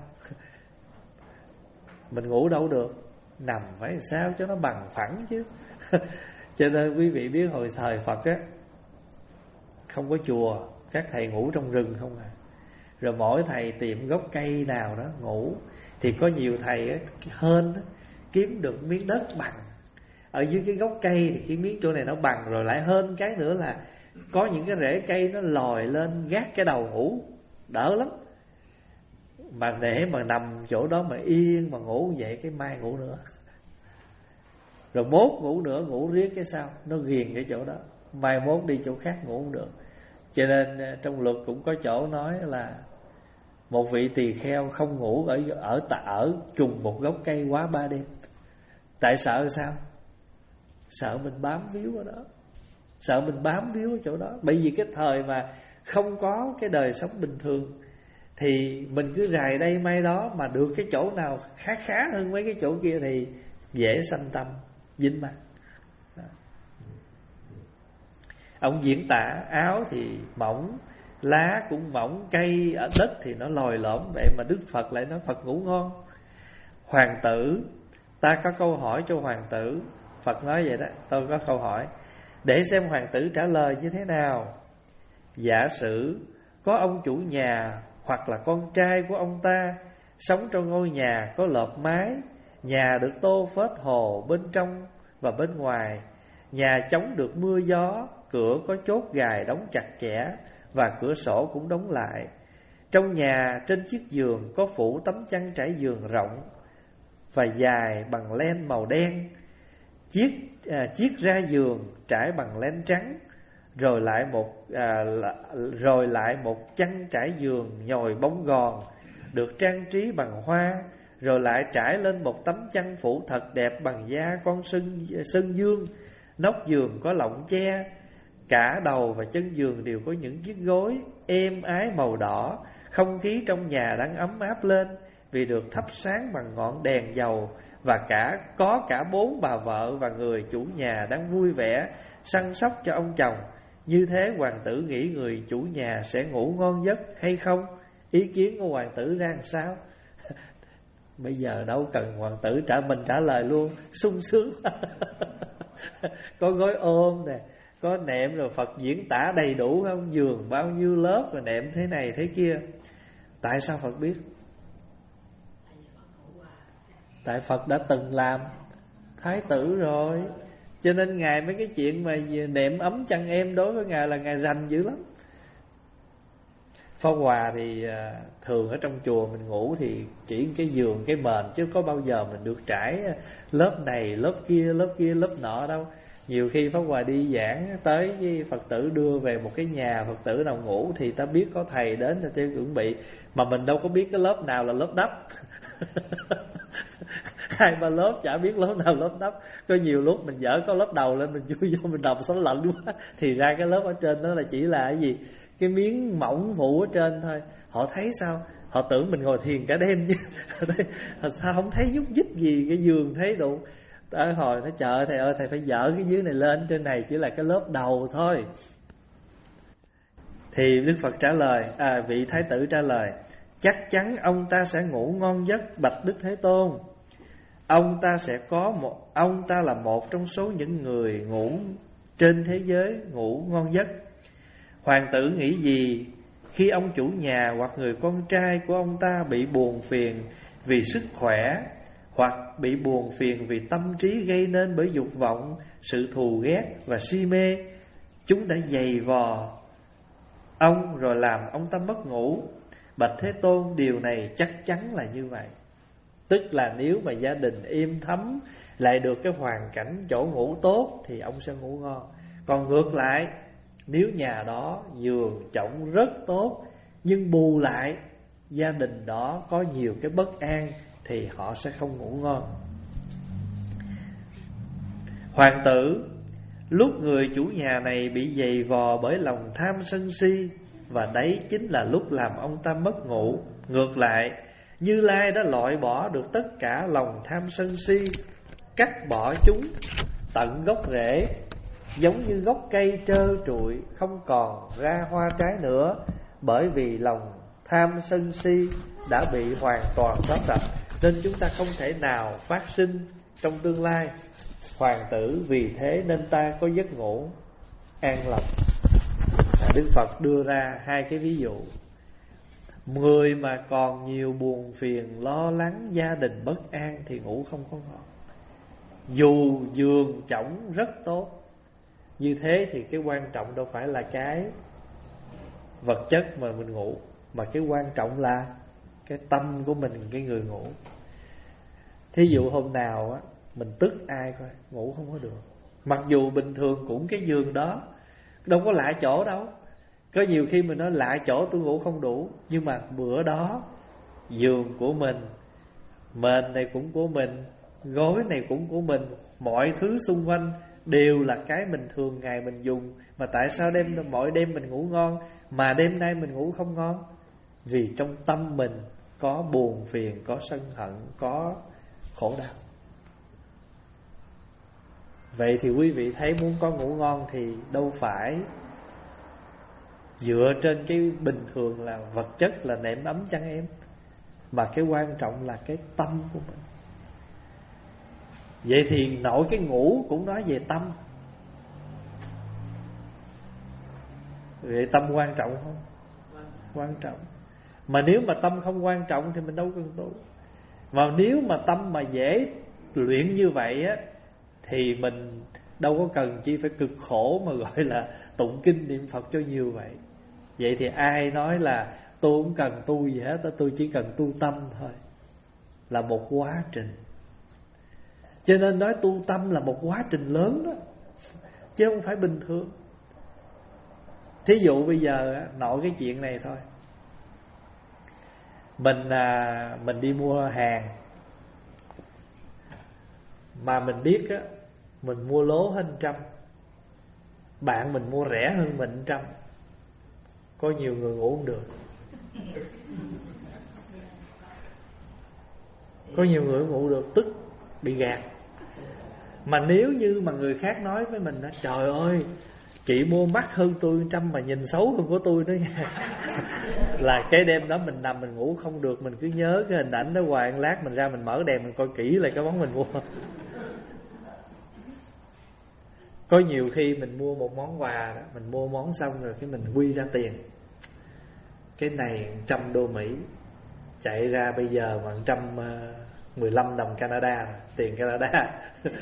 Mình ngủ đâu được, nằm phải sao cho nó bằng phẳng chứ. Cho nên quý vị biết hồi thời Phật á, không có chùa, các thầy ngủ trong rừng không à. Rồi mỗi thầy tìm gốc cây nào đó ngủ. Thì có nhiều thầy á, hên á, kiếm được miếng đất bằng ở dưới cái gốc cây, thì cái miếng chỗ này nó bằng. Rồi lại hên cái nữa là có những cái rễ cây nó lòi lên gác cái đầu ngủ, đỡ lắm. Mà để mà nằm chỗ đó mà yên mà ngủ vậy, cái mai ngủ nữa, rồi mốt ngủ nữa, ngủ riết cái sao nó ghiền cái chỗ đó, mai mốt đi chỗ khác ngủ không được. Cho nên trong luật cũng có chỗ nói là một vị tỳ kheo không ngủ ở ở ở trùng một gốc cây quá ba đêm. Tại sợ sao? Sợ mình bám víu ở đó, sợ mình bám víu ở chỗ đó. Bởi vì cái thời mà không có cái đời sống bình thường thì mình cứ rài đây may đó, mà được cái chỗ nào khá khá hơn mấy cái chỗ kia thì dễ sanh tâm dính mắt. Ông diễn tả áo thì mỏng, lá cũng mỏng, cây ở đất thì nó lòi lõm. Vậy mà Đức Phật lại nói Phật ngủ ngon. Hoàng tử, ta có câu hỏi cho hoàng tử. Phật nói vậy đó, tôi có câu hỏi, để xem hoàng tử trả lời như thế nào. Giả sử có ông chủ nhà hoặc là con trai của ông ta sống trong ngôi nhà có lợp mái. Nhà được tô phết hồ bên trong và bên ngoài. Nhà chống được mưa gió, cửa có chốt gài đóng chặt chẽ và cửa sổ cũng đóng lại. Trong nhà trên chiếc giường có phủ tấm chăn trải giường rộng và dài bằng len màu đen. Chiếc à, chiếc ra giường trải bằng len trắng, rồi lại một à, rồi lại một chăn trải giường nhồi bông gòn được trang trí bằng hoa, rồi lại trải lên một tấm chăn phủ thật đẹp bằng da con sơn sơn dương. Nóc giường có lọng che, cả đầu và chân giường đều có những chiếc gối êm ái màu đỏ. Không khí trong nhà đang ấm áp lên vì được thắp sáng bằng ngọn đèn dầu, và cả có cả bốn bà vợ và người chủ nhà đang vui vẻ săn sóc cho ông chồng. Như thế hoàng tử nghĩ người chủ nhà sẽ ngủ ngon giấc hay không? Ý kiến của hoàng tử ra làm sao? Bây giờ đâu cần hoàng tử trả, mình trả lời luôn, sung sướng. Có gối ôm nè, có nệm, rồi Phật diễn tả đầy đủ không? Giường bao nhiêu lớp, rồi nệm thế này thế kia. Tại sao Phật biết? Tại Phật đã từng làm thái tử rồi. Cho nên Ngài mấy cái chuyện mà nệm ấm chăn em đối với Ngài là Ngài rành dữ lắm. Pháp Hòa thì à, thường ở trong chùa mình ngủ thì chỉ cái giường, cái mền, chứ có bao giờ mình được trải lớp này, lớp kia, lớp kia, lớp nọ đâu. Nhiều khi Pháp Hòa đi giảng tới với Phật tử đưa về một cái nhà Phật tử nào ngủ thì ta biết có thầy đến thì ta chuẩn bị, mà mình đâu có biết cái lớp nào là lớp đắp. Hai ba lớp chả biết lớp nào lớp đắp. Có nhiều lúc mình dở có lớp đầu lên mình chui vô mình đọc sống lạnh quá, thì ra cái lớp ở trên đó là chỉ là cái gì, cái miếng mỏng phủ ở trên thôi. Họ thấy sao? Họ tưởng mình ngồi thiền cả đêm chứ. Sao không thấy nhúc nhích gì, cái giường thấy đủ. Tới hồi nó chờ thầy ơi, thầy phải dỡ cái dưới này lên, trên này chỉ là cái lớp đầu thôi. Thì Đức Phật trả lời, à, vị Thái tử trả lời, chắc chắn ông ta sẽ ngủ ngon giấc bạch Đức Thế Tôn. Ông ta sẽ có một, ông ta là một trong số những người ngủ trên thế giới ngủ ngon giấc. Hoàng tử nghĩ gì khi ông chủ nhà hoặc người con trai của ông ta bị buồn phiền vì sức khỏe, hoặc bị buồn phiền vì tâm trí gây nên bởi dục vọng, sự thù ghét và si mê? Chúng đã giày vò ông rồi làm ông ta mất ngủ. Bạch Thế Tôn, điều này chắc chắn là như vậy. Tức là nếu mà gia đình êm thấm, lại được cái hoàn cảnh chỗ ngủ tốt thì ông sẽ ngủ ngon. Còn ngược lại, nếu nhà đó giường chõng rất tốt, nhưng bù lại gia đình đó có nhiều cái bất an, thì họ sẽ không ngủ ngon. Hoàng tử, lúc người chủ nhà này bị dày vò bởi lòng tham sân si, và đấy chính là lúc làm ông ta mất ngủ. Ngược lại, Như Lai đã loại bỏ được tất cả lòng tham sân si, cắt bỏ chúng tận gốc rễ, giống như gốc cây trơ trụi không còn ra hoa trái nữa, bởi vì lòng tham sân si đã bị hoàn toàn xóa sạch, nên chúng ta không thể nào phát sinh trong tương lai. Hoàng tử, vì thế nên ta có giấc ngủ an lành. à, Đức Phật đưa ra hai cái ví dụ. Người mà còn nhiều buồn phiền, lo lắng, gia đình bất an thì ngủ không có ngon. Dù giường chõng rất tốt, như thế thì cái quan trọng đâu phải là cái vật chất mà mình ngủ, mà cái quan trọng là cái tâm của mình, cái người ngủ. Thí dụ hôm nào á mình tức ai coi, ngủ không có được. Mặc dù bình thường cũng cái giường đó, đâu có lạ chỗ đâu. Có nhiều khi mình nói lạ chỗ tôi ngủ không đủ, nhưng mà bữa đó giường của mình, mền này cũng của mình, gối này cũng của mình, mọi thứ xung quanh đều là cái mình thường ngày mình dùng. Mà tại sao đêm mỗi đêm mình ngủ ngon, mà đêm nay mình ngủ không ngon? Vì trong tâm mình có buồn phiền, có sân hận, có khổ đau. Vậy thì quý vị thấy muốn có ngủ ngon thì đâu phải dựa trên cái bình thường là vật chất là nệm ấm chăn êm, mà cái quan trọng là cái tâm của mình. Vậy thì nội cái ngủ cũng nói về tâm. Vậy tâm quan trọng không? Quan trọng. Mà nếu mà tâm không quan trọng thì mình đâu cần tu. Mà nếu mà tâm mà dễ luyện như vậy á, thì mình đâu có cần chi phải cực khổ mà gọi là tụng kinh niệm Phật cho nhiều vậy. Vậy thì ai nói là tôi không cần tu gì hết, tôi chỉ cần tu tâm thôi, là một quá trình. Cho nên nói tu tâm là một quá trình lớn đó, chứ không phải bình thường. Thí dụ bây giờ nội cái chuyện này thôi, Mình à, mình đi mua hàng mà mình biết á, mình mua lố hơn trăm, bạn mình mua rẻ hơn mình trăm, có nhiều người ngủ không được. Có nhiều người ngủ được, tức bị gạt. Mà nếu như mà người khác nói với mình đó, trời ơi chị mua mắc hơn tôi trăm mà nhìn xấu hơn của tôi nữa nha, là cái đêm đó mình nằm mình ngủ không được. Mình cứ nhớ cái hình ảnh đó hoài, lát mình ra mình mở đèn mình coi kỹ lại cái món mình mua. Có nhiều khi mình mua một món quà đó, mình mua món xong rồi cái mình quy ra tiền, cái này trăm đô Mỹ, chạy ra bây giờ bằng trăm mười lăm đồng Canada, tiền Canada.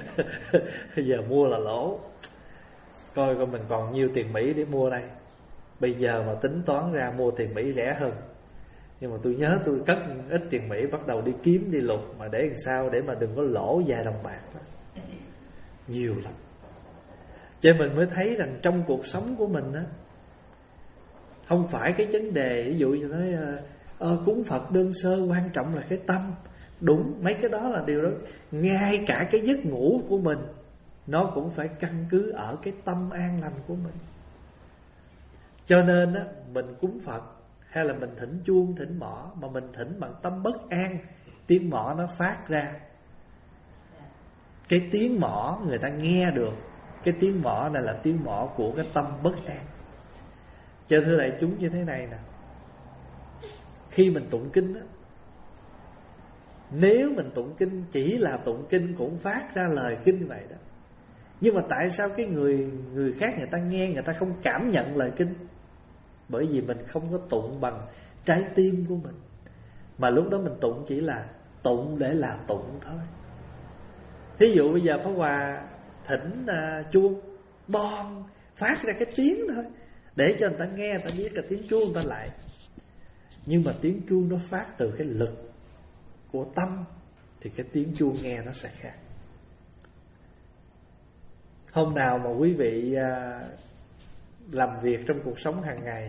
Bây giờ mua là lỗ. Coi coi mình còn nhiêu tiền Mỹ để mua đây. Bây giờ mà tính toán ra mua tiền Mỹ rẻ hơn. Nhưng mà tôi nhớ tôi cất ít tiền Mỹ, bắt đầu đi kiếm đi lục, mà để làm sao để mà đừng có lỗ vài đồng bạc đó. Nhiều lắm. Cho nên mình mới thấy rằng trong cuộc sống của mình á, không phải cái vấn đề ví dụ như nói ờ, cúng Phật đơn sơ, quan trọng là cái tâm. Đúng, mấy cái đó là điều đó. Ngay cả cái giấc ngủ của mình, nó cũng phải căn cứ ở cái tâm an lành của mình. Cho nên á, mình cúng Phật hay là mình thỉnh chuông, thỉnh mõ, mà mình thỉnh bằng tâm bất an, tiếng mõ nó phát ra, cái tiếng mõ người ta nghe được. Cái tiếng mõ này là tiếng mõ của cái tâm bất an. Cho thưa đại chúng như thế này nè, khi mình tụng kinh á, nếu mình tụng kinh chỉ là tụng kinh cũng phát ra lời kinh vậy đó. Nhưng mà tại sao cái người người khác người ta nghe, người ta không cảm nhận lời kinh? Bởi vì mình không có tụng bằng trái tim của mình, mà lúc đó mình tụng chỉ là tụng để là tụng thôi. Thí dụ bây giờ Pháp Hòa thỉnh uh, chuông, bon phát ra cái tiếng thôi, để cho người ta nghe, người ta biết là tiếng chuông, người ta lại. Nhưng mà tiếng chuông nó phát từ cái lực của tâm, thì cái tiếng chuông nghe nó sẽ khác. Hôm nào mà quý vị uh, làm việc trong cuộc sống hàng ngày,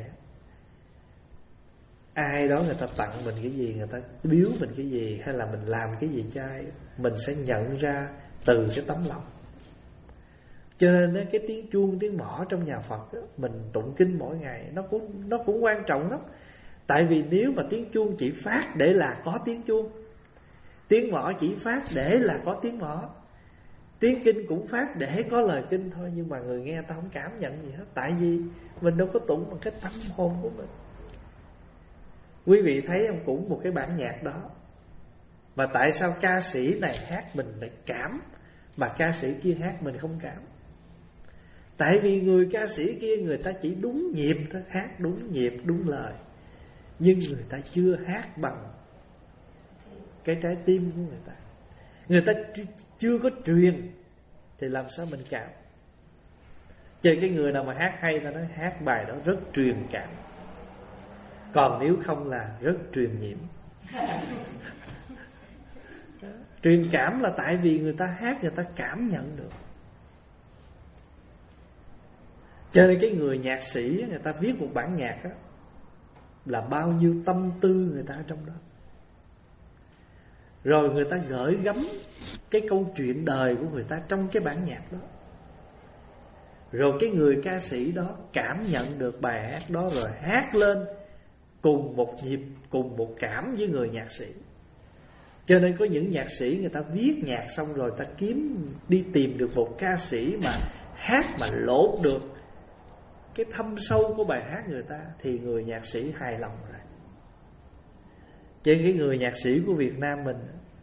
ai đó người ta tặng mình cái gì, người ta biếu mình cái gì, hay là mình làm cái gì cho ai, mình sẽ nhận ra từ cái tấm lòng. Cho nên cái tiếng chuông, tiếng mõ trong nhà Phật đó, mình tụng kinh mỗi ngày, nó cũng nó cũng quan trọng lắm. Tại vì nếu mà tiếng chuông chỉ phát để là có tiếng chuông, tiếng mõ chỉ phát để là có tiếng mõ, tiếng kinh cũng phát để có lời kinh thôi, nhưng mà người nghe ta không cảm nhận gì hết. Tại vì mình đâu có tụng bằng cái tâm hồn của mình. Quý vị thấy không, cũng một cái bản nhạc đó, mà tại sao ca sĩ này hát mình lại cảm, mà ca sĩ kia hát mình không cảm? Tại vì người ca sĩ kia người ta chỉ đúng nhịp thôi, hát đúng nhịp, đúng lời, nhưng người ta chưa hát bằng cái trái tim của người ta. Người ta chưa có truyền, thì làm sao mình cảm? Chơi cái người nào mà hát hay, ta nói hát bài đó rất truyền cảm. Còn nếu không là rất truyền nhiễm. Truyền cảm là tại vì người ta hát, người ta cảm nhận được. Cho nên cái người nhạc sĩ, người ta viết một bản nhạc đó, là bao nhiêu tâm tư người ta trong đó. Rồi người ta gửi gắm cái câu chuyện đời của người ta trong cái bản nhạc đó. Rồi cái người ca sĩ đó cảm nhận được bài hát đó, rồi hát lên cùng một nhịp, cùng một cảm với người nhạc sĩ. Cho nên có những nhạc sĩ người ta viết nhạc xong rồi ta kiếm đi tìm được một ca sĩ mà hát mà lột được cái thâm sâu của bài hát người ta, thì người nhạc sĩ hài lòng rồi. Trên cái người nhạc sĩ của Việt Nam mình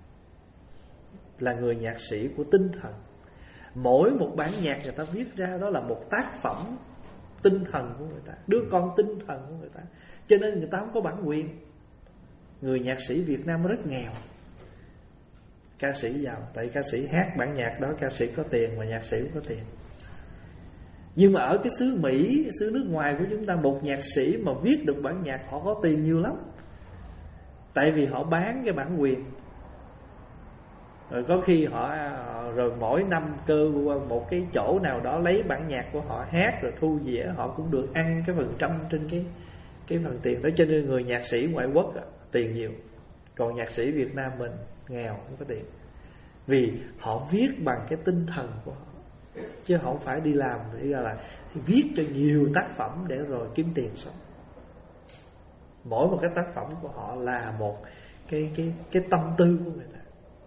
là người nhạc sĩ của tinh thần. Mỗi một bản nhạc người ta viết ra đó là một tác phẩm tinh thần của người ta, đứa con tinh thần của người ta. Cho nên người ta không có bản quyền. Người nhạc sĩ Việt Nam rất nghèo, ca sĩ giàu. Tại ca sĩ hát bản nhạc đó, ca sĩ có tiền mà nhạc sĩ cũng có tiền. Nhưng mà ở cái xứ Mỹ, xứ nước ngoài của chúng ta, một nhạc sĩ mà viết được bản nhạc, họ có tiền nhiều lắm. Tại vì họ bán cái bản quyền. Rồi có khi họ, rồi mỗi năm cơ một cái chỗ nào đó lấy bản nhạc của họ hát rồi thu về, họ cũng được ăn cái phần trăm trên cái cái phần tiền đó. Cho nên người nhạc sĩ ngoại quốc tiền nhiều, còn nhạc sĩ Việt Nam mình nghèo, không có tiền. Vì họ viết bằng cái tinh thần của họ, chứ không phải đi làm thì ra là viết cho nhiều tác phẩm để rồi kiếm tiền sống. Mỗi một cái tác phẩm của họ là một cái cái cái tâm tư của người ta.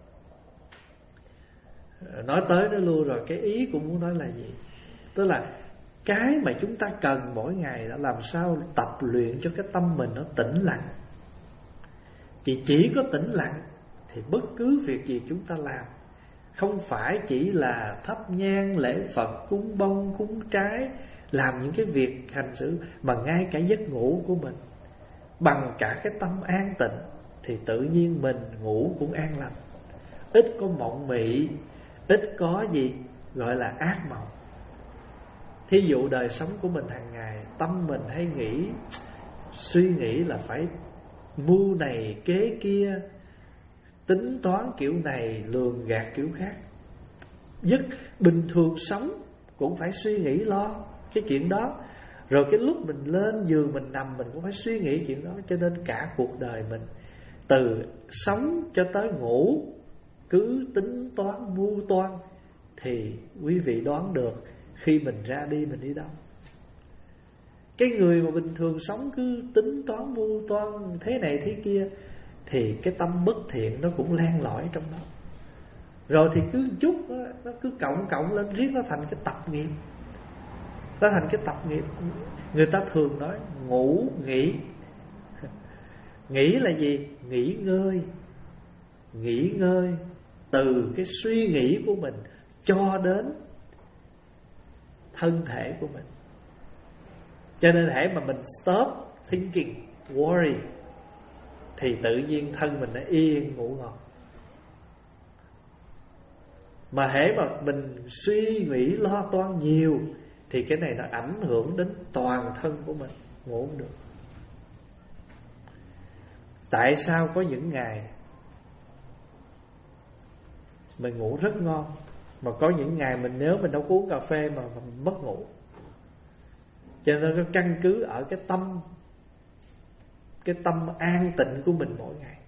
Nói tới nó luôn rồi, cái ý cũng muốn nói là gì? Tức là cái mà chúng ta cần mỗi ngày là làm sao tập luyện cho cái tâm mình nó tĩnh lặng. Chỉ chỉ có tĩnh lặng thì bất cứ việc gì chúng ta làm, không phải chỉ là thắp nhang lễ Phật, cúng bông cúng trái, làm những cái việc hành xử, mà ngay cả giấc ngủ của mình bằng cả cái tâm an tịnh, thì tự nhiên mình ngủ cũng an lành. Ít có mộng mị, ít có gì gọi là ác mộng. Thí dụ đời sống của mình hàng ngày, tâm mình hay nghĩ, suy nghĩ là phải mưu này kế kia, tính toán kiểu này, lường gạt kiểu khác. Dứt bình thường sống cũng phải suy nghĩ lo cái chuyện đó. Rồi cái lúc mình lên giường mình nằm mình cũng phải suy nghĩ chuyện đó. Cho nên cả cuộc đời mình, từ sống cho tới ngủ, cứ tính toán mưu toan, thì quý vị đoán được khi mình ra đi mình đi đâu. Cái người mà bình thường sống cứ tính toán mưu toan thế này thế kia, thì cái tâm bất thiện nó cũng len lỏi trong đó. Rồi thì cứ chút đó, nó cứ cộng cộng lên riết nó thành cái tập nghiệp. Nó thành cái tập nghiệp. Người ta thường nói ngủ nghỉ. Nghỉ là gì? Nghỉ ngơi. Nghỉ ngơi từ cái suy nghĩ của mình cho đến thân thể của mình. Cho nên hễ mà mình stop thinking, worry, thì tự nhiên thân mình nó yên ngủ ngon. Mà hễ mà mình suy nghĩ lo toan nhiều, thì cái này nó ảnh hưởng đến toàn thân của mình, ngủ không được. Tại sao có những ngày mình ngủ rất ngon, mà có những ngày mình nếu mình đâu có uống cà phê mà mình mất ngủ? Cho nên nó căn cứ ở cái tâm, cái tâm an tịnh của mình mỗi ngày.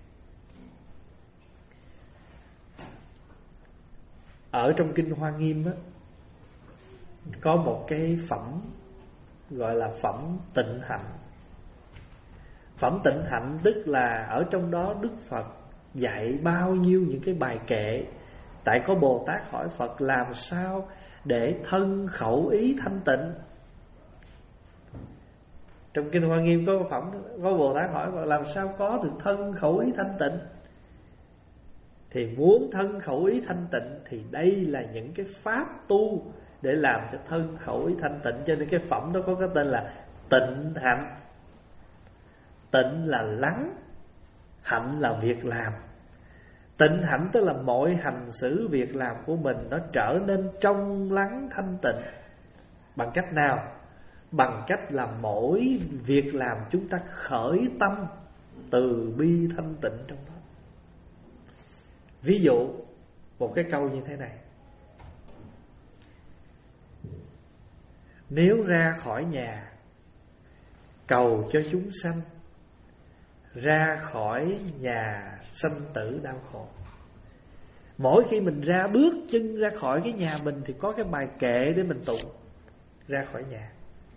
Ở trong Kinh Hoa Nghiêm á, có một cái phẩm gọi là phẩm tịnh hạnh. Phẩm tịnh hạnh tức là ở trong đó Đức Phật dạy bao nhiêu những cái bài kệ. Tại có Bồ Tát hỏi Phật làm sao để thân khẩu ý thanh tịnh. Trong Kinh Hoa Nghiêm có phẩm, có Bồ Tát hỏi Phật làm sao có được thân khẩu ý thanh tịnh. Thì muốn thân khẩu ý thanh tịnh thì đây là những cái pháp tu để làm cho thân khẩu ý thanh tịnh. Cho nên cái phẩm đó có cái tên là tịnh hạnh. Tịnh là lắng, hạnh là việc làm. Tịnh hạnh tức là mọi hành xử việc làm của mình nó trở nên trong lắng thanh tịnh. Bằng cách nào? Bằng cách là mỗi việc làm chúng ta khởi tâm từ bi thanh tịnh trong đó. Ví dụ một cái câu như thế này: nếu ra khỏi nhà cầu cho chúng sanh, ra khỏi nhà sanh tử đau khổ. Mỗi khi mình ra bước chân ra khỏi cái nhà mình thì có cái bài kệ để mình tụng ra khỏi nhà.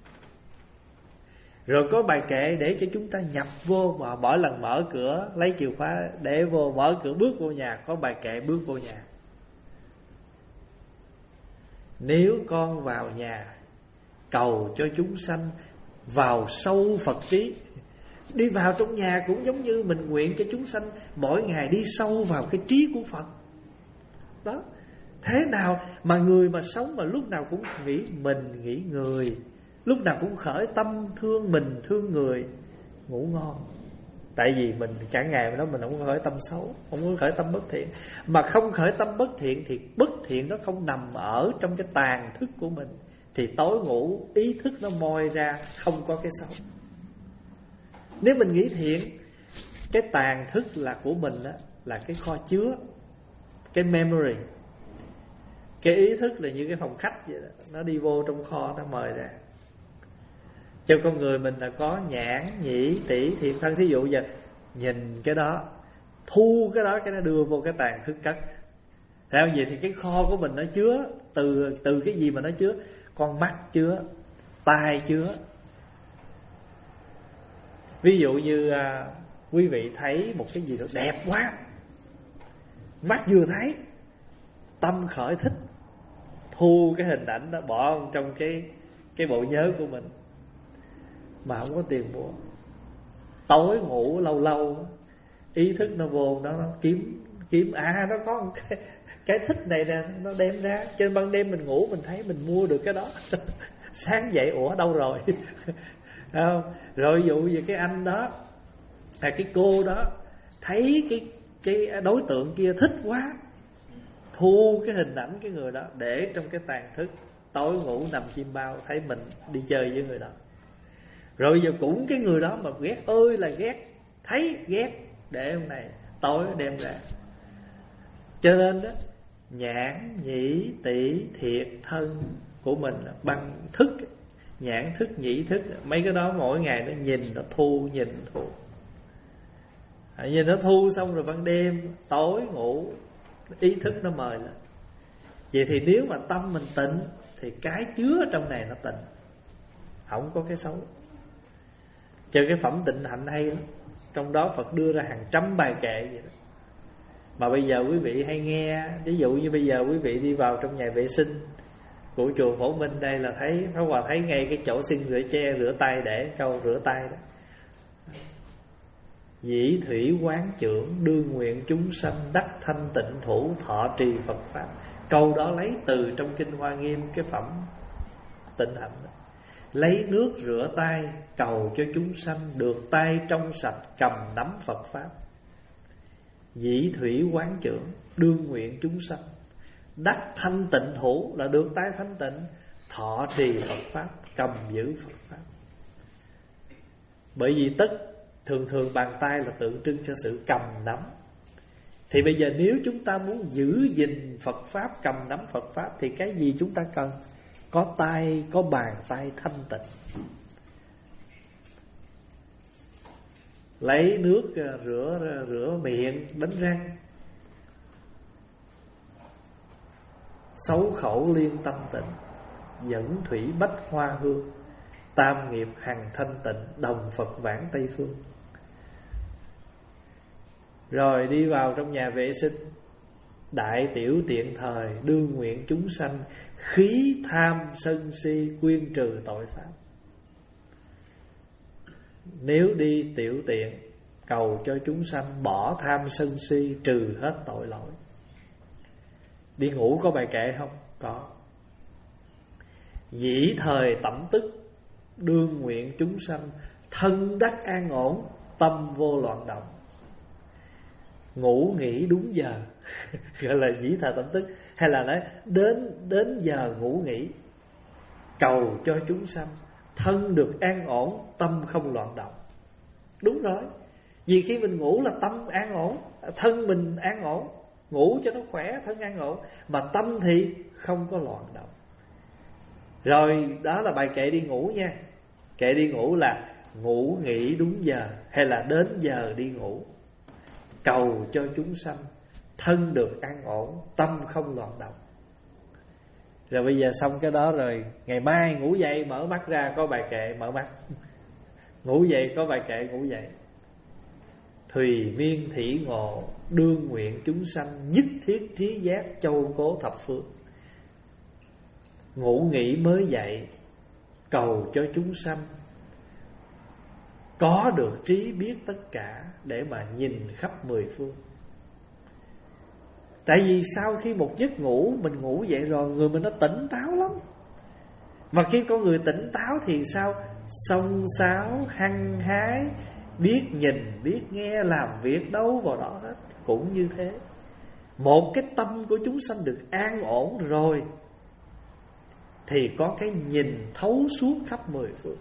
Rồi có bài kệ để cho chúng ta nhập vô, mà mỗi lần mở cửa lấy chìa khóa để vô, mở cửa bước vô nhà có bài kệ bước vô nhà. Nếu con vào nhà cầu cho chúng sanh vào sâu Phật trí. Đi vào trong nhà cũng giống như mình nguyện cho chúng sanh mỗi ngày đi sâu vào cái trí của Phật. Đó. Thế nào mà người mà sống mà lúc nào cũng nghĩ mình, nghĩ người, lúc nào cũng khởi tâm thương mình, thương người, ngủ ngon. Tại vì mình cả ngày đó mình không có khởi tâm xấu, không có khởi tâm bất thiện. Mà không khởi tâm bất thiện thì bất thiện nó không nằm ở trong cái tàn thức của mình, thì tối ngủ ý thức nó moi ra không có cái xấu. Nếu mình nghĩ thiện, cái tàn thức là của mình đó, là cái kho chứa, cái memory. Cái ý thức là như cái phòng khách vậy đó, nó đi vô trong kho nó mời ra. Cho con người mình là có nhãn, nhĩ, tỷ, thiện, thân. Thí dụ giờ nhìn cái đó, thu cái đó, cái nó đưa vô cái tàn thức cất. Theo vậy thì cái kho của mình nó chứa từ từ cái gì mà nó chứa? Con mắt chứa, tai chứa. Ví dụ như à, quý vị thấy một cái gì đó đẹp quá, mắt vừa thấy, tâm khởi thích, thu cái hình ảnh đó bỏ trong cái cái bộ nhớ của mình, mà không có tiền mua. Tối ngủ lâu lâu ý thức nó vô nó, nó kiếm kiếm à nó có một cái, cái thích này nè, nó đem ra. Trên ban đêm mình ngủ mình thấy mình mua được cái đó sáng dậy ủa đâu rồi không? Rồi ví dụ như cái anh đó hay cái cô đó thấy cái cái đối tượng kia thích quá, thu cái hình ảnh cái người đó để trong cái tàn thức, tối ngủ nằm chim bao, thấy mình đi chơi với người đó. Rồi giờ cũng cái người đó mà ghét ơi là ghét, thấy ghét để hôm này tối đem ra. Cho nên đó, nhãn nhĩ tỷ thiệt thân của mình là bằng thức. Nhãn thức nhĩ thức, mấy cái đó mỗi ngày nó nhìn nó thu, nhìn thu, à, nhìn nó thu xong rồi ban đêm tối ngủ ý thức nó mời lên. Vậy thì nếu mà tâm mình tịnh thì cái chứa trong này nó tịnh, không có cái xấu. Cho cái phẩm tịnh hạnh hay lắm, trong đó Phật đưa ra hàng trăm bài kệ vậy đó. Mà bây giờ quý vị hay nghe, ví dụ như bây giờ quý vị đi vào trong nhà vệ sinh của chùa Phổ Minh đây là thấy, Pháp Hòa thấy ngay cái chỗ xin rửa che rửa tay để câu rửa tay đó. Dĩ thủy quán trưởng, đương nguyện chúng sanh đắc thanh tịnh thủ, thọ trì Phật pháp. Câu đó lấy từ trong kinh Hoa Nghiêm, cái phẩm tịnh hạnh đó. Lấy nước rửa tay, cầu cho chúng sanh được tay trong sạch, cầm nắm Phật pháp. Dĩ thủy quán trưởng, đương nguyện chúng sanh đắc thanh tịnh thủ, là được tay thanh tịnh, thọ trì Phật pháp, cầm giữ Phật pháp. Bởi vì tất thường thường bàn tay là tượng trưng cho sự cầm nắm. Thì bây giờ nếu chúng ta muốn giữ gìn Phật pháp, cầm nắm Phật pháp, thì cái gì chúng ta cần? Có tay, có bàn tay thanh tịnh. Lấy nước rửa rửa miệng, đánh răng, xấu khẩu liên tâm tịnh, dẫn thủy bách hoa hương, tam nghiệp hằng thanh tịnh, đồng Phật vãng Tây phương. Rồi đi vào trong nhà vệ sinh, đại tiểu tiện thời, đương nguyện chúng sanh khí tham sân si, quyên trừ tội pháp. Nếu đi tiểu tiện, cầu cho chúng sanh bỏ tham sân si, trừ hết tội lỗi. Đi ngủ có bài kệ không? Có. Dĩ thời tẩm tức, đương nguyện chúng sanh thân đắc an ổn, tâm vô loạn động. Ngủ nghỉ đúng giờ gọi là dĩ thời tẩm tức. Hay là nói đến đến giờ ngủ nghỉ, cầu cho chúng sanh thân được an ổn, tâm không loạn động. Đúng rồi, vì khi mình ngủ là tâm an ổn, thân mình an ổn, ngủ cho nó khỏe, thân an ổn, mà tâm thì không có loạn động. Rồi đó là bài kệ đi ngủ nha. Kệ đi ngủ là ngủ nghỉ đúng giờ, hay là đến giờ đi ngủ, cầu cho chúng sanh thân được an ổn, tâm không loạn động. Rồi bây giờ xong cái đó rồi, ngày mai ngủ dậy mở mắt ra có bài kệ mở mắt. Ngủ dậy có bài kệ ngủ dậy. Thùy miên thỉ ngộ, đương nguyện chúng sanh nhất thiết trí giác, châu cố thập phương. Ngủ nghỉ mới dậy, cầu cho chúng sanh có được trí biết tất cả, để mà nhìn khắp mười phương. Tại vì sau khi một giấc ngủ, mình ngủ dậy rồi, người mình nó tỉnh táo lắm. Mà khi con người tỉnh táo thì sao? Xông xáo, hăng hái, biết nhìn, biết nghe, làm việc đâu vào đó hết. Cũng như thế, một cái tâm của chúng sanh được an ổn rồi thì có cái nhìn thấu suốt khắp mười phương.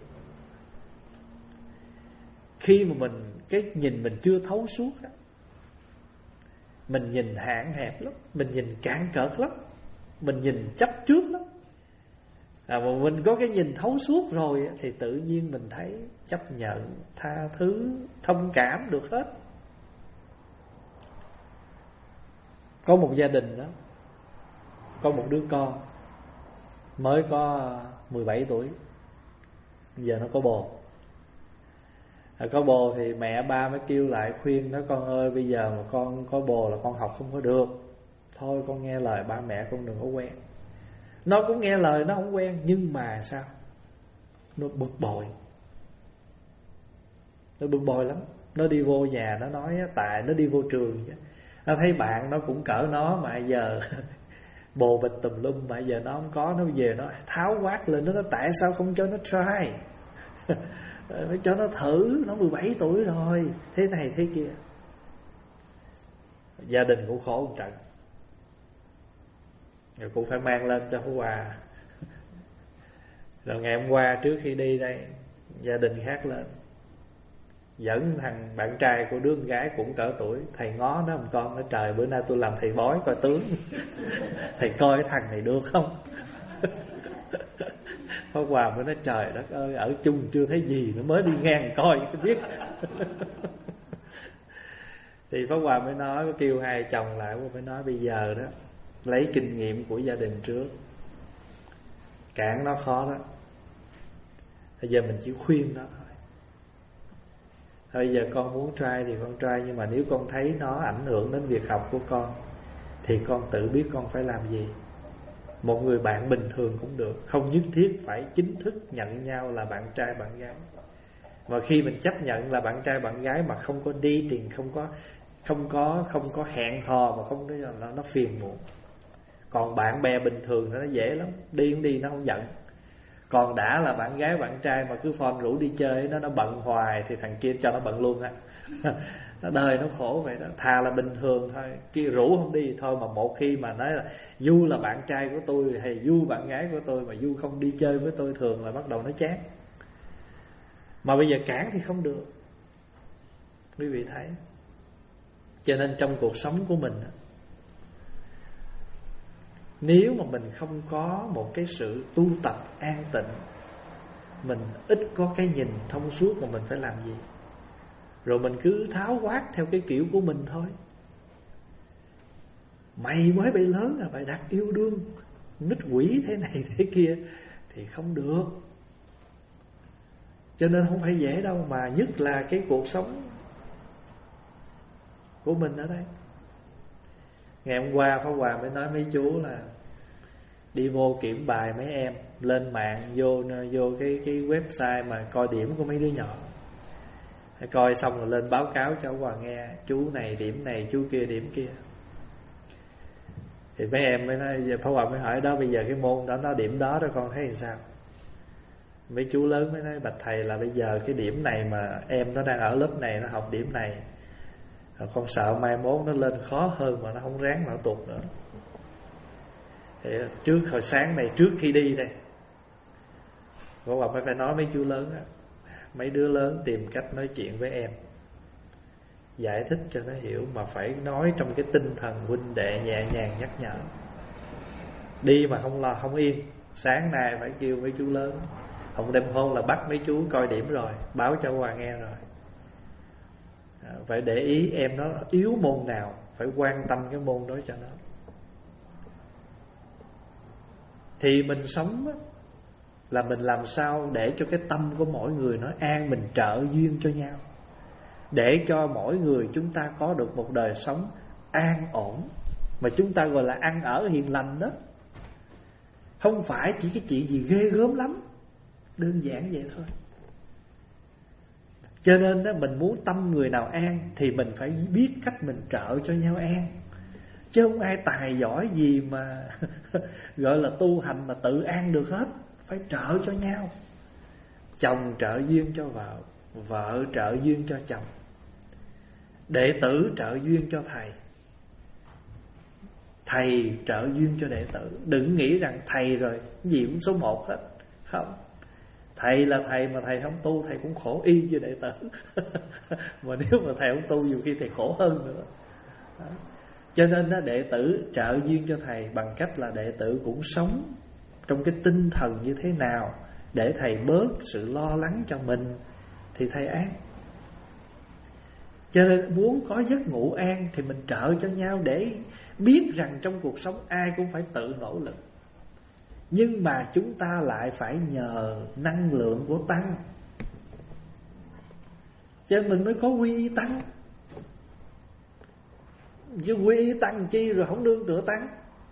Khi mà mình cái nhìn mình chưa thấu suốt á, mình nhìn hạn hẹp lắm, mình nhìn cạn cợt lắm, mình nhìn chấp trước lắm. À, mà mình có cái nhìn thấu suốt rồi thì tự nhiên mình thấy chấp nhận, tha thứ, thông cảm được hết. Có một gia đình đó, có một đứa con mới có mười bảy tuổi, giờ nó có bồ. À, có bồ thì mẹ ba mới kêu lại khuyên nó: con ơi, bây giờ mà con có bồ là con học không có được, thôi con nghe lời ba mẹ, con đừng có quen. Nó cũng nghe lời, nó không quen, nhưng mà sao? Nó bực bội. Nó bực bội lắm. Nó đi vô nhà nó nói, tại nó đi vô trường chứ, nó thấy bạn nó cũng cỡ nó, mà giờ bồ bịch tùm lum, mà giờ nó không có. Nó về nó tháo quát lên, nó nói tại sao không cho nó try, nó cho nó thử, nó mười bảy tuổi rồi, thế này thế kia. Gia đình cũng khổ một trận, rồi cũng phải mang lên cho Pháp Hòa Rồi ngày hôm qua trước khi đi đây, gia đình khác lên, dẫn thằng bạn trai của đứa con gái cũng cỡ tuổi. Thầy ngó nó, một con nói trời bữa nay tôi làm thầy bói coi tướng. Thầy coi cái thằng này được không? Pháp Hòa mới nói trời đất ơi, ở chung chưa thấy gì nó mới đi ngang coi cái biết. Thì Pháp Hòa mới nói, mới kêu hai chồng lại, mới nói bây giờ đó lấy kinh nghiệm của gia đình trước, cản nó khó đó, bây giờ mình chỉ khuyên nó thôi. Bây giờ con muốn try thì con try, nhưng mà nếu con thấy nó ảnh hưởng đến việc học của con thì con tự biết con phải làm gì. Một người bạn bình thường cũng được, không nhất thiết phải chính thức nhận nhau là bạn trai bạn gái. Mà khi mình chấp nhận là bạn trai bạn gái mà không có đi tiền, không có không có không có hẹn hò, mà không có nó, nó phiền muộn. Còn bạn bè bình thường thì nó dễ lắm, đi cũng đi nó không giận. Còn đã là bạn gái bạn trai mà cứ phone rủ đi chơi, nó nó bận hoài thì thằng kia cho nó bận luôn á. Nó đời nó khổ vậy đó. Thà là bình thường thôi, kia rủ không đi thôi, mà một khi mà nói là Du là bạn trai của tôi hay Du bạn gái của tôi mà Du không đi chơi với tôi, thường là bắt đầu nó chán. Mà bây giờ cản thì không được, quý vị thấy. Cho nên trong cuộc sống của mình, nếu mà mình không có một cái sự tu tập an tịnh, mình ít có cái nhìn thông suốt mà mình phải làm gì, rồi mình cứ tháo quát theo cái kiểu của mình thôi. Mày mới bị lớn à, phải đặt yêu đương, nít quỷ thế này thế kia thì không được. Cho nên không phải dễ đâu, mà nhất là cái cuộc sống của mình ở đây. Ngày hôm qua Pháp Hòa mới nói mấy chú là đi vô kiểm bài mấy em, lên mạng vô vô cái cái website mà coi điểm của mấy đứa nhỏ. Coi xong rồi lên báo cáo cho Hòa nghe, chú này điểm này, chú kia điểm kia. Thì mấy em mới nói, Pháp Hòa mới hỏi đó, bây giờ cái môn đó nó điểm đó đó con thấy làm sao? Mấy chú lớn mới nói bạch thầy là bây giờ cái điểm này mà em nó đang ở lớp này, nó học điểm này, con sợ mai mốt nó lên khó hơn mà nó không ráng mà nó tụt nữa. Thì trước hồi sáng này, trước khi đi đây, Pháp Hòa phải phải nói mấy chú lớn đó, mấy đứa lớn tìm cách nói chuyện với em, giải thích cho nó hiểu, mà phải nói trong cái tinh thần huynh đệ nhẹ nhàng nhắc nhở. Đi mà không lo không yên. Sáng nay phải kêu mấy chú lớn, hôm đêm hôm là bắt mấy chú coi điểm rồi, báo cho Hòa nghe rồi. À, phải để ý em nó yếu môn nào, phải quan tâm cái môn đó cho nó. Thì mình sống á, là mình làm sao để cho cái tâm của mỗi người nó an, mình trợ duyên cho nhau, để cho mỗi người chúng ta có được một đời sống an ổn, mà chúng ta gọi là ăn ở hiền lành đó. Không phải chỉ cái chuyện gì ghê gớm lắm, đơn giản vậy thôi. Cho nên đó, mình muốn tâm người nào an thì mình phải biết cách mình trợ cho nhau an. Chứ không ai tài giỏi gì mà gọi là tu hành mà tự an được hết. Phải trợ cho nhau. Chồng trợ duyên cho vợ, vợ trợ duyên cho chồng, đệ tử trợ duyên cho thầy, thầy trợ duyên cho đệ tử. Đừng nghĩ rằng thầy rồi gì cũng số một hết. Không. Thầy là thầy mà thầy không tu, thầy cũng khổ y như đệ tử. Mà nếu mà thầy không tu, nhiều khi thầy khổ hơn nữa. Đó. Cho nên đó, đệ tử trợ duyên cho thầy bằng cách là đệ tử cũng sống trong cái tinh thần như thế nào để thầy bớt sự lo lắng cho mình thì thầy an. Cho nên muốn có giấc ngủ an thì mình trợ cho nhau, để biết rằng trong cuộc sống ai cũng phải tự nỗ lực. Nhưng mà chúng ta lại phải nhờ năng lượng của Tăng, cho nên mình mới có quy y Tăng. Chứ quy y Tăng chi rồi không nương tựa Tăng.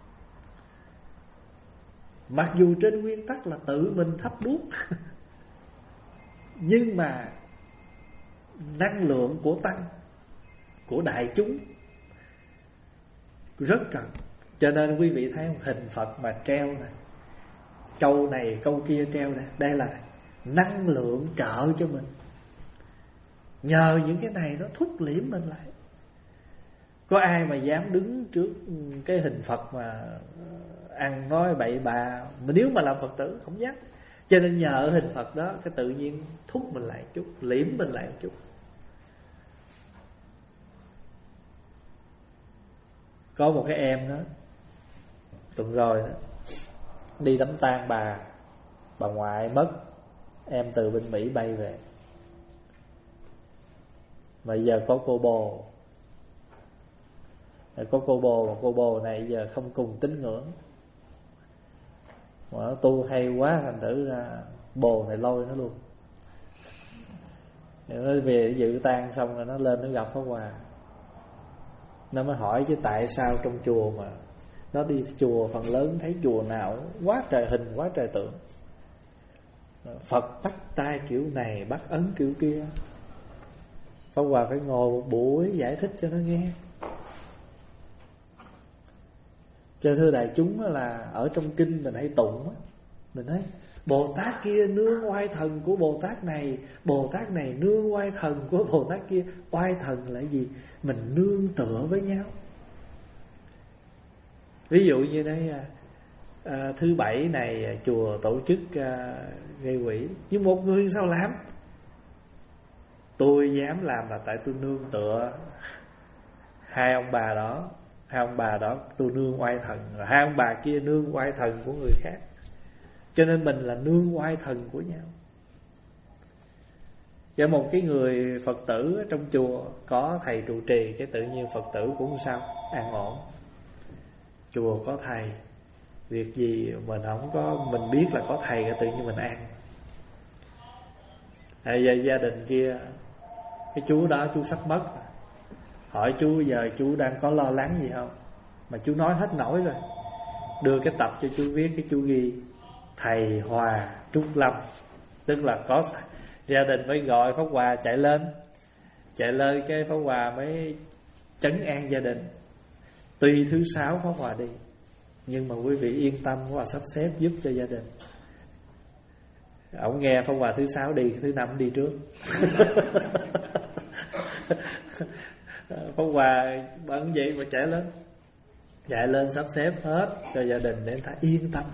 Mặc dù trên nguyên tắc là tự mình thắp đuốc, nhưng mà năng lượng của Tăng, của đại chúng rất cần. Cho nên quý vị thấy hình Phật mà treo này, câu này câu kia treo này, đây là năng lượng trợ cho mình. Nhờ những cái này nó thúc liễm mình lại. Có ai mà dám đứng trước cái hình Phật mà ăn nói bậy bạ, mà nếu mà làm Phật tử không dám. Cho nên nhờ hình Phật đó, cái tự nhiên thúc mình lại chút, liễm mình lại chút. Có một cái em đó, tuần rồi đó, đi đám tang bà bà ngoại mất. Em từ bên Mỹ bay về, mà giờ có cô bồ. Có cô bồ, mà cô bồ này giờ không cùng tín ngưỡng, mà nó tu hay quá, thành thử ra bồ này lôi nó luôn. Nó về dự tang xong rồi nó lên nó gặp Pháp Hòa. Nó mới hỏi chứ tại sao trong chùa mà nó đi chùa phần lớn thấy chùa nào quá trời hình, quá trời tượng, Phật bắt tay kiểu này, bắt ấn kiểu kia. Pháp Hòa phải ngồi một buổi giải thích cho nó nghe. Cho thưa đại chúng là ở trong kinh mình hay tụng á, mình thấy Bồ Tát kia nương oai thần của Bồ Tát này, Bồ Tát này nương oai thần của Bồ Tát kia. Oai thần là gì? Mình nương tựa với nhau. Ví dụ như đây à, thứ bảy này chùa tổ chức à, gây quỹ, nhưng một người sao làm? Tôi dám làm là tại tôi nương tựa hai ông bà đó. Hai ông bà đó tôi nương oai thần, rồi hai ông bà kia nương oai thần của người khác. Cho nên mình là nương oai thần của nhau. Cho một cái người Phật tử ở trong chùa có thầy trụ trì, cái tự nhiên Phật tử cũng sao an ổn. Chùa có thầy, việc gì mình không có, mình biết là có thầy cái tự nhiên mình an. À, giờ gia đình kia, cái chú đó chú sắp mất, hỏi chú giờ chú đang có lo lắng gì không, mà chú nói hết nổi rồi. Đưa cái tập cho chú viết, cái chú ghi thầy Hòa Trúc Lâm, tức là có gia đình mới gọi Pháp Hòa chạy lên. Chạy lên cái Pháp Hòa mới trấn an gia đình. Tuy thứ sáu Pháp Hòa đi, nhưng mà quý vị yên tâm, Pháp Hòa sắp xếp giúp cho gia đình. Ông nghe Pháp Hòa thứ sáu đi, thứ năm đi trước. Pháp Hòa bận vậy mà chạy lên, chạy lên sắp xếp hết cho gia đình để người ta yên tâm.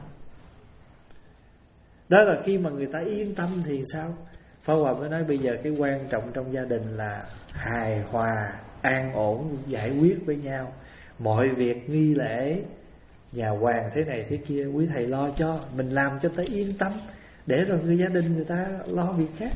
Đó là khi mà người ta yên tâm thì sao? Pháp Hòa mới nói bây giờ cái quan trọng trong gia đình là hài hòa, an ổn, giải quyết với nhau. Mọi việc nghi lễ, nhà hoàng thế này thế kia, quý thầy lo cho, mình làm cho ta yên tâm, để rồi người gia đình người ta lo việc khác.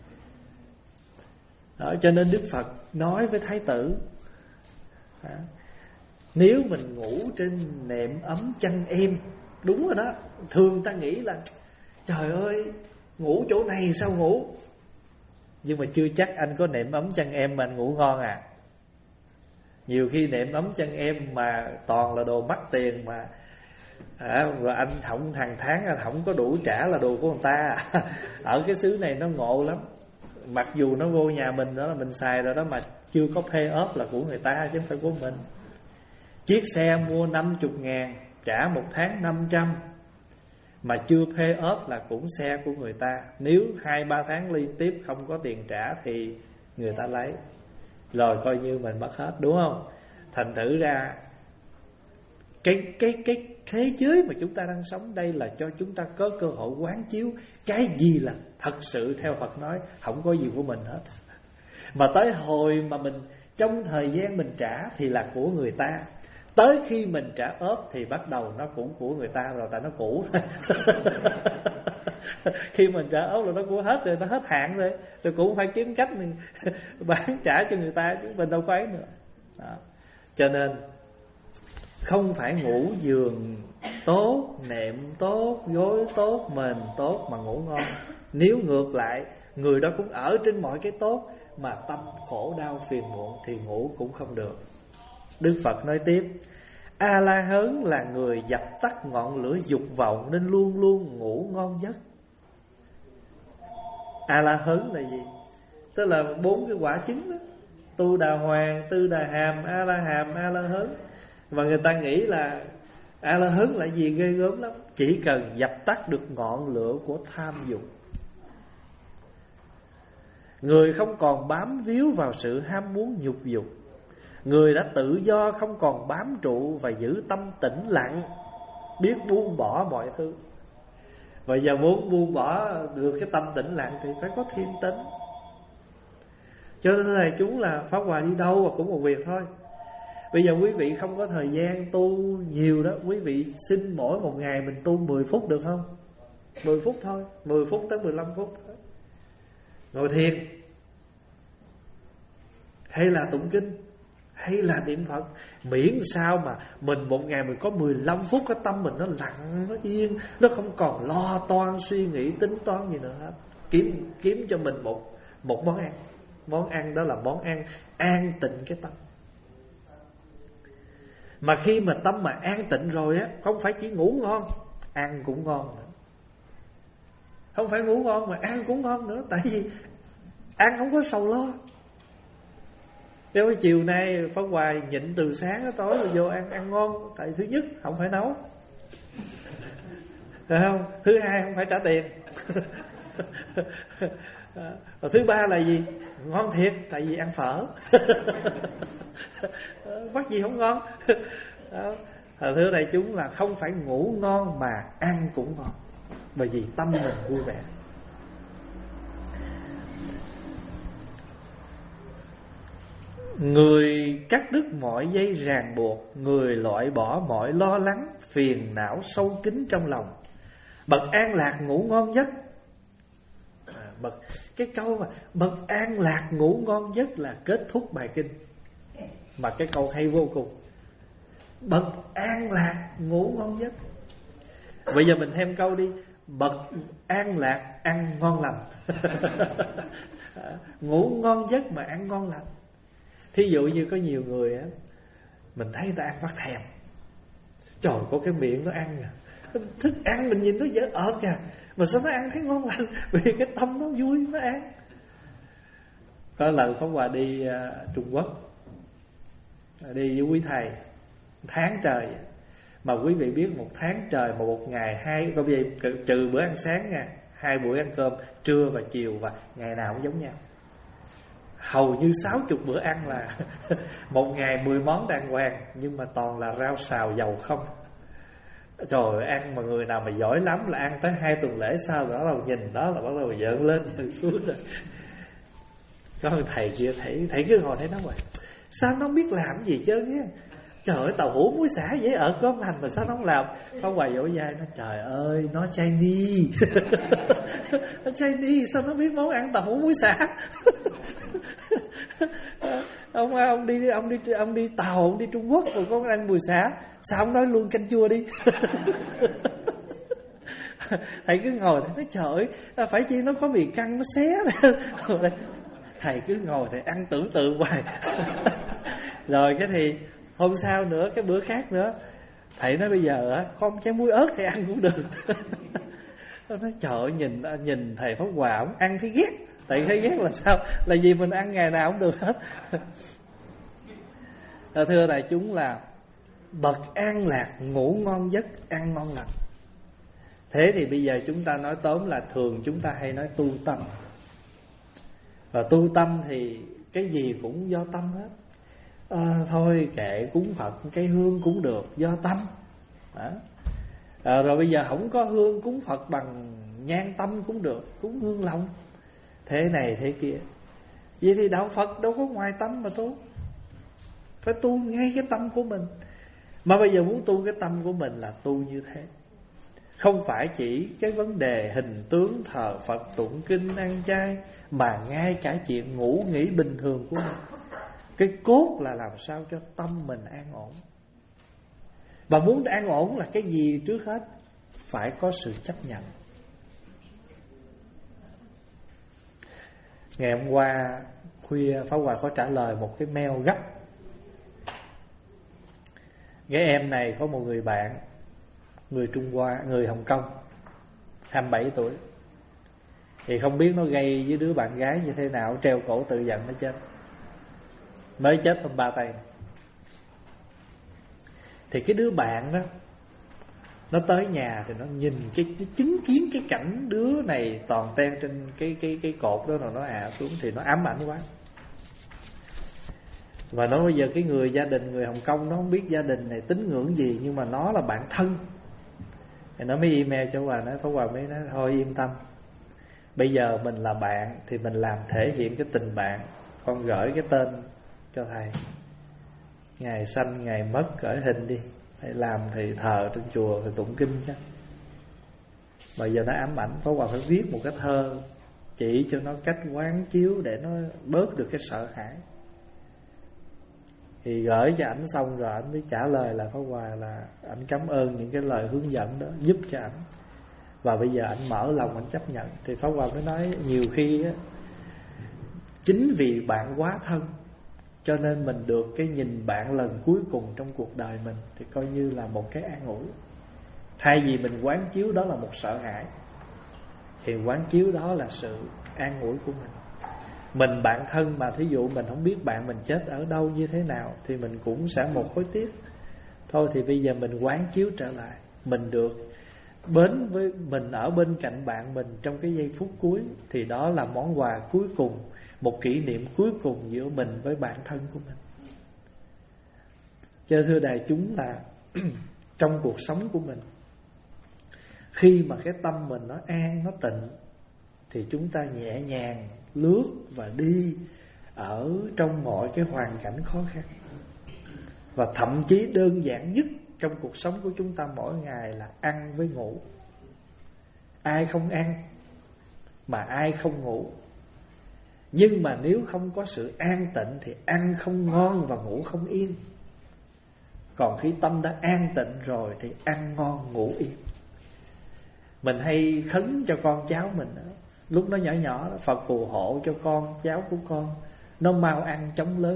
Đó, cho nên Đức Phật nói với Thái tử, à, nếu mình ngủ trên nệm ấm chăn êm, đúng rồi đó. Thường ta nghĩ là trời ơi, ngủ chỗ này sao ngủ, nhưng mà chưa chắc anh có nệm ấm chăn êm mà anh ngủ ngon à. Nhiều khi nệm ấm chăn êm mà toàn là đồ mắc tiền mà à, rồi anh không, hàng tháng anh không có đủ trả là đồ của người ta. Ở cái xứ này nó ngộ lắm. Mặc dù nó vô nhà mình đó là mình xài rồi đó, mà chưa có pay off là của người ta chứ không phải của mình. Chiếc xe mua năm mươi ngàn, trả một tháng năm trăm, mà chưa pay off là cũng xe của người ta. Nếu hai ba tháng liên tiếp không có tiền trả thì người ta lấy, rồi coi như mình mất hết, đúng không? Thành thử ra cái cái cái thế giới mà chúng ta đang sống đây là cho chúng ta có cơ hội quán chiếu cái gì là thật sự theo Phật nói không có gì của mình hết. Mà tới hồi mà mình trong thời gian mình trả thì là của người ta. Tới khi mình trả ốp thì bắt đầu nó cũng của người ta rồi, tại nó cũ. Khi mình trả ốp là nó của hết rồi, nó hết hạn rồi, rồi cũng phải kiếm cách mình bán trả cho người ta chứ mình đâu có ấy nữa. Đó. Cho nên không phải ngủ giường tốt, nệm tốt, gối tốt, mền tốt mà ngủ ngon. Nếu ngược lại, người đó cũng ở trên mọi cái tốt mà tâm khổ đau phiền muộn thì ngủ cũng không được. Đức Phật nói tiếp, A-la-hớn là người dập tắt ngọn lửa dục vọng nên luôn luôn ngủ ngon giấc. A-la-hớn là gì? Tức là bốn cái quả chứng đó: Tu Đà Hoàng, Tư Đà Hàm, A-la-hàm, A-la-hớn. Và người ta nghĩ là A-la-hớn là gì ghê gớm lắm. Chỉ cần dập tắt được ngọn lửa của tham dục, người không còn bám víu vào sự ham muốn nhục dục, người đã tự do không còn bám trụ và giữ tâm tĩnh lặng, biết buông bỏ mọi thứ. Và giờ muốn buông bỏ được cái tâm tĩnh lặng thì phải có thiền tĩnh. Cho nên thầy chúng là Pháp Hòa đi đâu và cũng một việc thôi. Bây giờ quý vị không có thời gian tu nhiều đó, quý vị xin mỗi một ngày mình tu mười phút được không? mười phút thôi, mười phút tới mười lăm phút thôi. Ngồi thiền, hay là tụng kinh, hay là niệm Phật. Miễn sao mà mình một ngày mình có mười lăm phút cái tâm mình nó lặng, nó yên, nó không còn lo toan suy nghĩ tính toán gì nữa hết. Kiếm kiếm cho mình một một món ăn. Món ăn đó là món ăn an tịnh cái tâm. Mà khi mà tâm mà an tịnh rồi á, không phải chỉ ngủ ngon, ăn cũng ngon nữa. Không phải ngủ ngon mà ăn cũng ngon nữa. Tại vì ăn không có sầu lo. Nếu chiều nay Pháp Hòa nhịn từ sáng tới tối rồi vô ăn ăn ngon. Tại thứ nhất không phải nấu, phải không? Thứ hai không phải trả tiền. Và thứ ba là gì? Ngon thiệt, tại vì ăn phở. Bắt gì không ngon. Đó. Thưa đại chúng là không phải ngủ ngon mà ăn cũng ngon, bởi vì tâm mình vui vẻ. Người cắt đứt mọi dây ràng buộc, người loại bỏ mọi lo lắng, phiền não sâu kín trong lòng. Bậc an lạc ngủ ngon giấc. à, bậc Cái câu mà bậc an lạc ngủ ngon giấc là kết thúc bài kinh. Mà cái câu hay vô cùng. Bậc an lạc ngủ ngon giấc. Bây giờ mình thêm câu đi. Bậc an lạc ăn ngon lành. Ngủ ngon giấc mà ăn ngon lành. Thí dụ như có nhiều người á, mình thấy người ta ăn bắt thèm. Trời, có cái miệng nó ăn à, thức ăn mình nhìn nó dở ợt kìa, mà sao nó ăn thấy ngon lành? Vì cái tâm nó vui nó ăn. Có lần Pháp Hòa đi uh, Trung Quốc, đi với quý thầy tháng trời. Mà quý vị biết một tháng trời mà một ngày hai, có bây giờ trừ bữa ăn sáng nha, hai buổi ăn cơm trưa và chiều, và ngày nào cũng giống nhau. Hầu như sáu chục bữa ăn là một ngày mười món đàng hoàng, nhưng mà toàn là rau xào dầu không. Trời ơi, ăn mà người nào mà giỏi lắm là ăn tới hai tuần lễ sau đó là nhìn đó là bắt đầu giỡn lên giỡn xuống rồi. Có thầy kia thầy, thầy cứ ngồi thấy nó vậy, sao nó biết làm gì chứ nhé. Trời ơi, tàu hũ muối xả dễ ở có lành mà sao nó không làm. Có hoài dỗ dai nó, trời ơi nó Chinese. Nó Chinese sao nó biết món ăn tàu hũ muối xả. Ông ông đi ông đi ông đi tàu, ông đi Trung Quốc rồi có ăn mùi xả, sao ông nói luôn canh chua đi. Thầy cứ ngồi thầy nói trời ơi, phải chi nó có mì căng nó xé. Thầy cứ ngồi thầy ăn tưởng tượng hoài. Rồi cái thì hôm sau nữa, cái bữa khác nữa, thầy nói bây giờ á, có trái muối ớt thầy ăn cũng được. Nó nói trời ơi, nhìn nhìn thầy Pháp Hòa ông ăn thấy ghét. Thầy thấy ghét là sao? Là vì mình ăn ngày nào cũng được hết. Thưa đại chúng là bậc an lạc ngủ ngon giấc, ăn ngon lành. Thế thì bây giờ chúng ta nói tóm là thường chúng ta hay nói tu tâm. Và tu tâm thì cái gì cũng do tâm hết. À, thôi kệ cúng Phật cái hương cũng được, do tâm. Đó. À, rồi bây giờ không có hương cúng Phật bằng nhang tâm cũng được, cúng hương lòng. Thế này thế kia. Vậy thì đạo Phật đâu có ngoài tâm mà tu. Phải tu ngay cái tâm của mình. Mà bây giờ muốn tu cái tâm của mình là tu như thế. Không phải chỉ cái vấn đề hình tướng thờ Phật tụng kinh ăn chay, mà ngay cả chuyện ngủ nghỉ bình thường của mình. Cái cốt là làm sao cho tâm mình an ổn. Và muốn an ổn là cái gì trước hết? Phải có sự chấp nhận. Ngày hôm qua khuya Pháp Hòa có trả lời một cái mail gấp. Cái em này có một người bạn, người Trung Hoa, người Hồng Kông, hai mươi bảy tuổi. Thì không biết nó gây với đứa bạn gái như thế nào, treo cổ tự giận nó chết. Mới chết hôm ba tay. Thì cái đứa bạn đó, nó tới nhà thì nó nhìn cái, nó chứng kiến cái cảnh đứa này toàn ten trên cái cái cái cột đó, rồi nó hạ xuống thì nó ám ảnh quá. Và nó bây giờ cái người gia đình người Hồng Kông nó không biết gia đình này tín ngưỡng gì, nhưng mà nó là bạn thân. Nó mới email cho Hòa, nói Pháp Hòa mới nói thôi yên tâm, bây giờ mình là bạn thì mình làm thể hiện cái tình bạn. Con gửi cái tên cho thầy, ngày sanh ngày mất gửi hình đi, thầy làm thì thờ trên chùa thì tụng kinh chứ. Mà giờ nó ám ảnh, Pháp Hòa phải viết một cái thơ chỉ cho nó cách quán chiếu để nó bớt được cái sợ hãi. Thì gửi cho ảnh xong rồi ảnh mới trả lời là Pháp Hòa là ảnh cảm ơn những cái lời hướng dẫn đó giúp cho ảnh, và bây giờ ảnh mở lòng ảnh chấp nhận. Thì Pháp Hòa mới nói nhiều khi á, chính vì bạn quá thân cho nên mình được cái nhìn bạn lần cuối cùng trong cuộc đời mình, thì coi như là một cái an ủi. Thay vì mình quán chiếu đó là một sợ hãi, thì quán chiếu đó là sự an ủi của mình. Mình bạn thân mà thí dụ mình không biết bạn mình chết ở đâu như thế nào thì mình cũng sẽ một hối tiếc. Thôi thì bây giờ mình quán chiếu trở lại, mình được bến với mình ở bên cạnh bạn mình trong cái giây phút cuối, thì đó là món quà cuối cùng, một kỷ niệm cuối cùng giữa mình với bạn thân của mình. Cho thưa đại chúng là trong cuộc sống của mình, khi mà cái tâm mình nó an, nó tịnh, thì chúng ta nhẹ nhàng lướt và đi ở trong mọi cái hoàn cảnh khó khăn. Và thậm chí đơn giản nhất trong cuộc sống của chúng ta mỗi ngày là ăn với ngủ. Ai không ăn mà ai không ngủ. Nhưng mà nếu không có sự an tịnh thì ăn không ngon và ngủ không yên. Còn khi tâm đã an tịnh rồi thì ăn ngon ngủ yên. Mình hay khấn cho con cháu mình đó, lúc nó nhỏ nhỏ đó, Phật phù hộ cho con cháu của con nó mau ăn chóng lớn.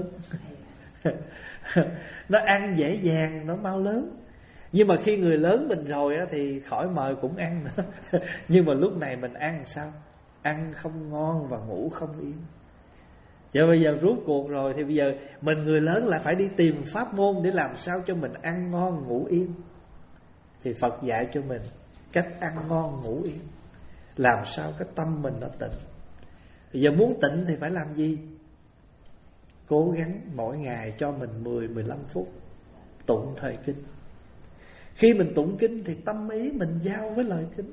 Nó ăn dễ dàng, nó mau lớn. Nhưng mà khi người lớn mình rồi á, thì khỏi mời cũng ăn nữa. Nhưng mà lúc này mình ăn sao? Ăn không ngon và ngủ không yên. Chứ bây giờ rút cuộc rồi thì bây giờ mình người lớn lại phải đi tìm pháp môn để làm sao cho mình ăn ngon ngủ yên. Thì Phật dạy cho mình cách ăn ngon ngủ yên, làm sao cái tâm mình nó tịnh. Bây giờ muốn tịnh thì phải làm gì? Cố gắng mỗi ngày cho mình mười mười lăm phút tụng thời kinh. Khi mình tụng kinh thì tâm ý mình giao với lời kinh,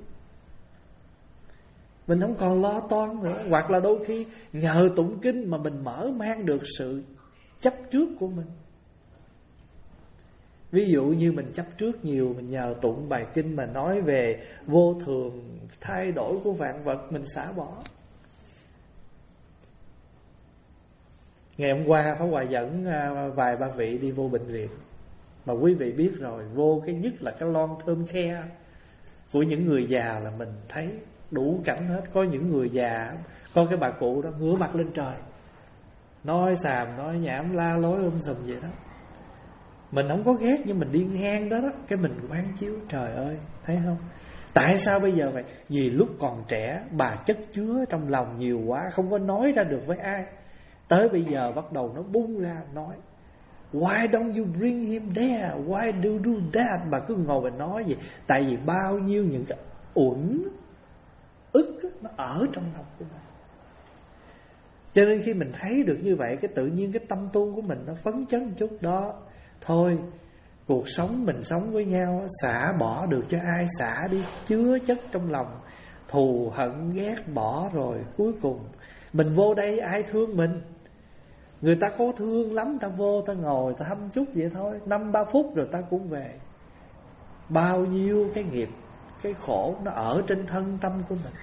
mình không còn lo toan nữa. Hoặc là đôi khi nhờ tụng kinh mà mình mở mang được sự chấp trước của mình. Ví dụ như mình chấp trước nhiều, mình nhờ tụng bài kinh mà nói về vô thường, thay đổi của vạn vật, mình xả bỏ. Ngày hôm qua Pháp Hòa dẫn vài ba vị đi vô bệnh viện. Mà quý vị biết rồi, vô cái nhất là cái lon thơm khe của những người già là mình thấy đủ cảnh hết. Có những người già, có cái bà cụ đó ngửa mặt lên trời, nói xàm, nói nhảm, la lối um sùm vậy đó. Mình không có ghét, nhưng mình đi ngang đó đó, cái mình quán chiếu, trời ơi, thấy không? Tại sao bây giờ vậy? Vì lúc còn trẻ bà chất chứa trong lòng nhiều quá, không có nói ra được với ai. Tới bây giờ bắt đầu nó bung ra nói, why don't you bring him there? Why do you do that? Bà cứ ngồi và nói gì? Tại vì bao nhiêu những cái uẩn ức nó ở trong lòng của mình. Cho nên khi mình thấy được như vậy, cái tự nhiên cái tâm tu của mình nó phấn chấn một chút đó. Thôi, cuộc sống mình sống với nhau, xả bỏ được cho ai xả đi. Chứa chất trong lòng thù hận ghét bỏ rồi, cuối cùng mình vô đây ai thương mình? Người ta có thương lắm, ta vô ta ngồi ta hâm chút vậy thôi, năm ba phút rồi ta cũng về. Bao nhiêu cái nghiệp, cái khổ nó ở trên thân tâm của mình.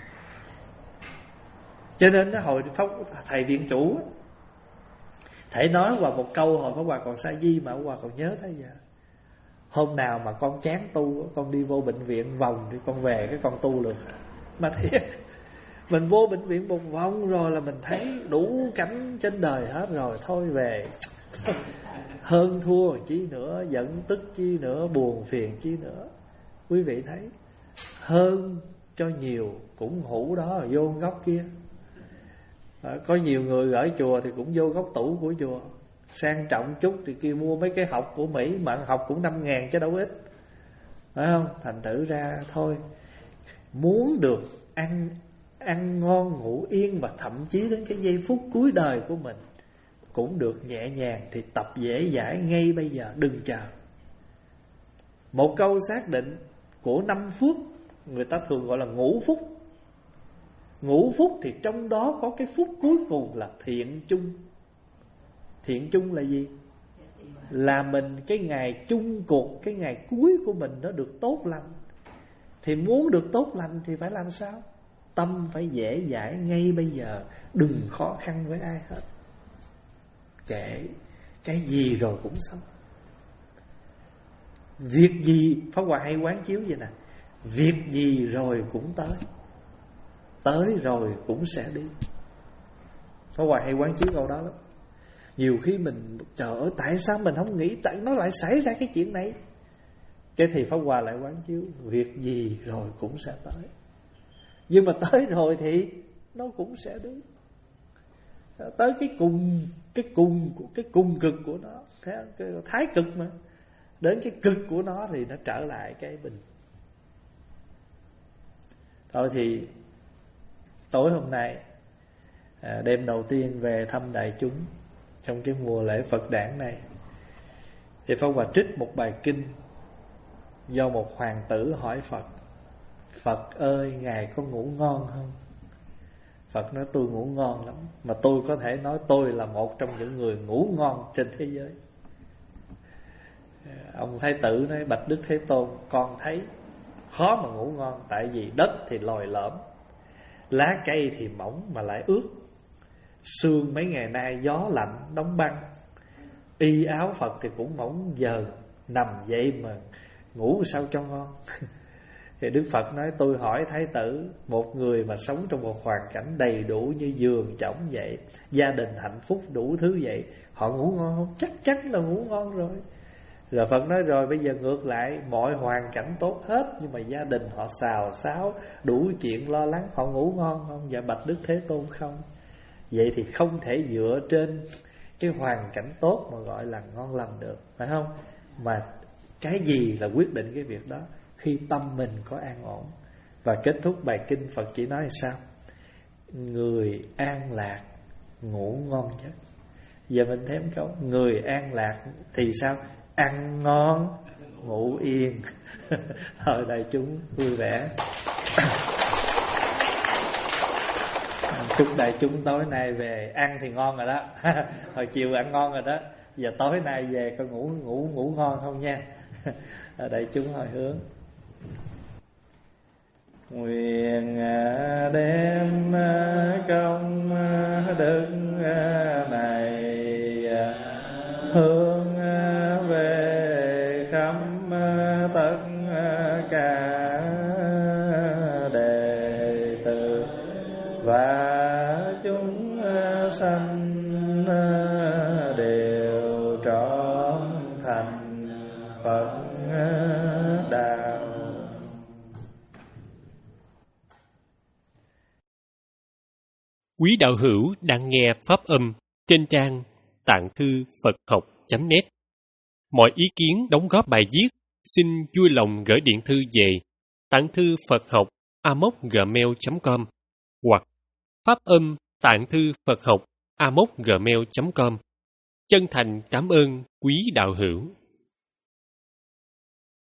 Cho nên hồi thầy viện chủ, thầy nói qua một câu hồi Pháp Hòa còn sa di mà Pháp Hòa còn nhớ tới giờ. Hôm nào mà con chán tu, con đi vô bệnh viện vòng thì con về cái con tu được. Mà thiệt, mình vô bệnh viện một vòng rồi là mình thấy đủ cảnh trên đời hết rồi, thôi về. Hơn thua chi nữa, giận tức chi nữa, buồn phiền chi nữa. Quý vị thấy, hơn cho nhiều cũng hủ đó, vô góc kia. Có nhiều người gửi chùa thì cũng vô góc tủ của chùa. Sang trọng chút thì kia mua mấy cái học của Mỹ, mà học cũng năm ngàn chứ đâu ít, phải không? Thành thử ra thôi, muốn được ăn ăn ngon ngủ yên, và thậm chí đến cái giây phút cuối đời của mình cũng được nhẹ nhàng, thì tập dễ dãi ngay bây giờ, đừng chờ. Một câu xác định, của năm phước, người ta thường gọi là ngũ phúc. Ngũ phúc thì trong đó có cái phúc cuối cùng là thiện chung. Thiện chung là gì? Là mình cái ngày chung cuộc, cái ngày cuối của mình nó được tốt lành. Thì muốn được tốt lành thì phải làm sao? Tâm phải dễ dãi ngay bây giờ, đừng khó khăn với ai hết. Kệ cái gì rồi cũng xong. Việc gì, Pháp Hòa hay quán chiếu vậy nè, việc gì rồi cũng tới, tới rồi cũng sẽ đi. Pháp Hòa hay quán chiếu câu đó lắm. Nhiều khi mình trời ơi tại sao mình không nghĩ, tại nó lại xảy ra cái chuyện này. Cái thì Pháp Hòa lại quán chiếu, việc gì rồi cũng sẽ tới. Nhưng mà tới rồi thì nó cũng sẽ đi. Tới cái cùng cái cùng cái cùng cực của nó, cái thái cực mà, đến cái cực của nó thì nó trở lại cái bình. Thôi thì tối hôm nay, à, đêm đầu tiên về thăm đại chúng trong cái mùa lễ Phật đản này, thì Pháp Hòa trích một bài kinh do một hoàng tử hỏi Phật: Phật ơi, Ngài có ngủ ngon không? Phật nói tôi ngủ ngon lắm, mà tôi có thể nói tôi là một trong những người ngủ ngon trên thế giới. Ông thái tử nói: bạch Đức Thế Tôn, con thấy khó mà ngủ ngon. Tại vì đất thì lồi lõm, lá cây thì mỏng mà lại ướt, sương mấy ngày nay gió lạnh đóng băng, y áo Phật thì cũng mỏng dờn, nằm dậy mà ngủ sao cho ngon. Thì Đức Phật nói: tôi hỏi thái tử, một người mà sống trong một hoàn cảnh đầy đủ như giường chõng vậy, gia đình hạnh phúc đủ thứ vậy, họ ngủ ngon không? Chắc chắn là ngủ ngon rồi. Rồi Phật nói: rồi bây giờ ngược lại, mọi hoàn cảnh tốt hết, nhưng mà gia đình họ xào xáo, đủ chuyện lo lắng, họ ngủ ngon không? Dạ bạch Đức Thế Tôn không. Vậy thì không thể dựa trên cái hoàn cảnh tốt mà gọi là ngon lành được, phải không? Mà cái gì là quyết định cái việc đó? Khi tâm mình có an ổn. Và kết thúc bài kinh Phật chỉ nói là sao? Người an lạc ngủ ngon nhất. Giờ mình thêm câu người an lạc thì sao? Ăn ngon ngủ yên. Thôi đại chúng vui vẻ. Chúc đại chúng tối nay về ăn thì ngon rồi đó. Hồi chiều ăn ngon rồi đó, giờ tối nay về coi ngủ ngủ ngủ ngon không nha. Đại chúng hồi hướng. Nguyện đem công đức này hướng về khắp tất cả đệ tử và chúng sanh đều trọn thành Phật đạo. Quý đạo hữu đang nghe pháp âm trên trang tạng thư Phật học chấm net. Mọi ý kiến đóng góp bài viết xin vui lòng gửi điện thư về tạng thư Phật học a m o c gmail chấm com hoặc pháp âm tạng thư Phật học a m o c gmail chấm com. Chân thành cảm ơn quý đạo hữu.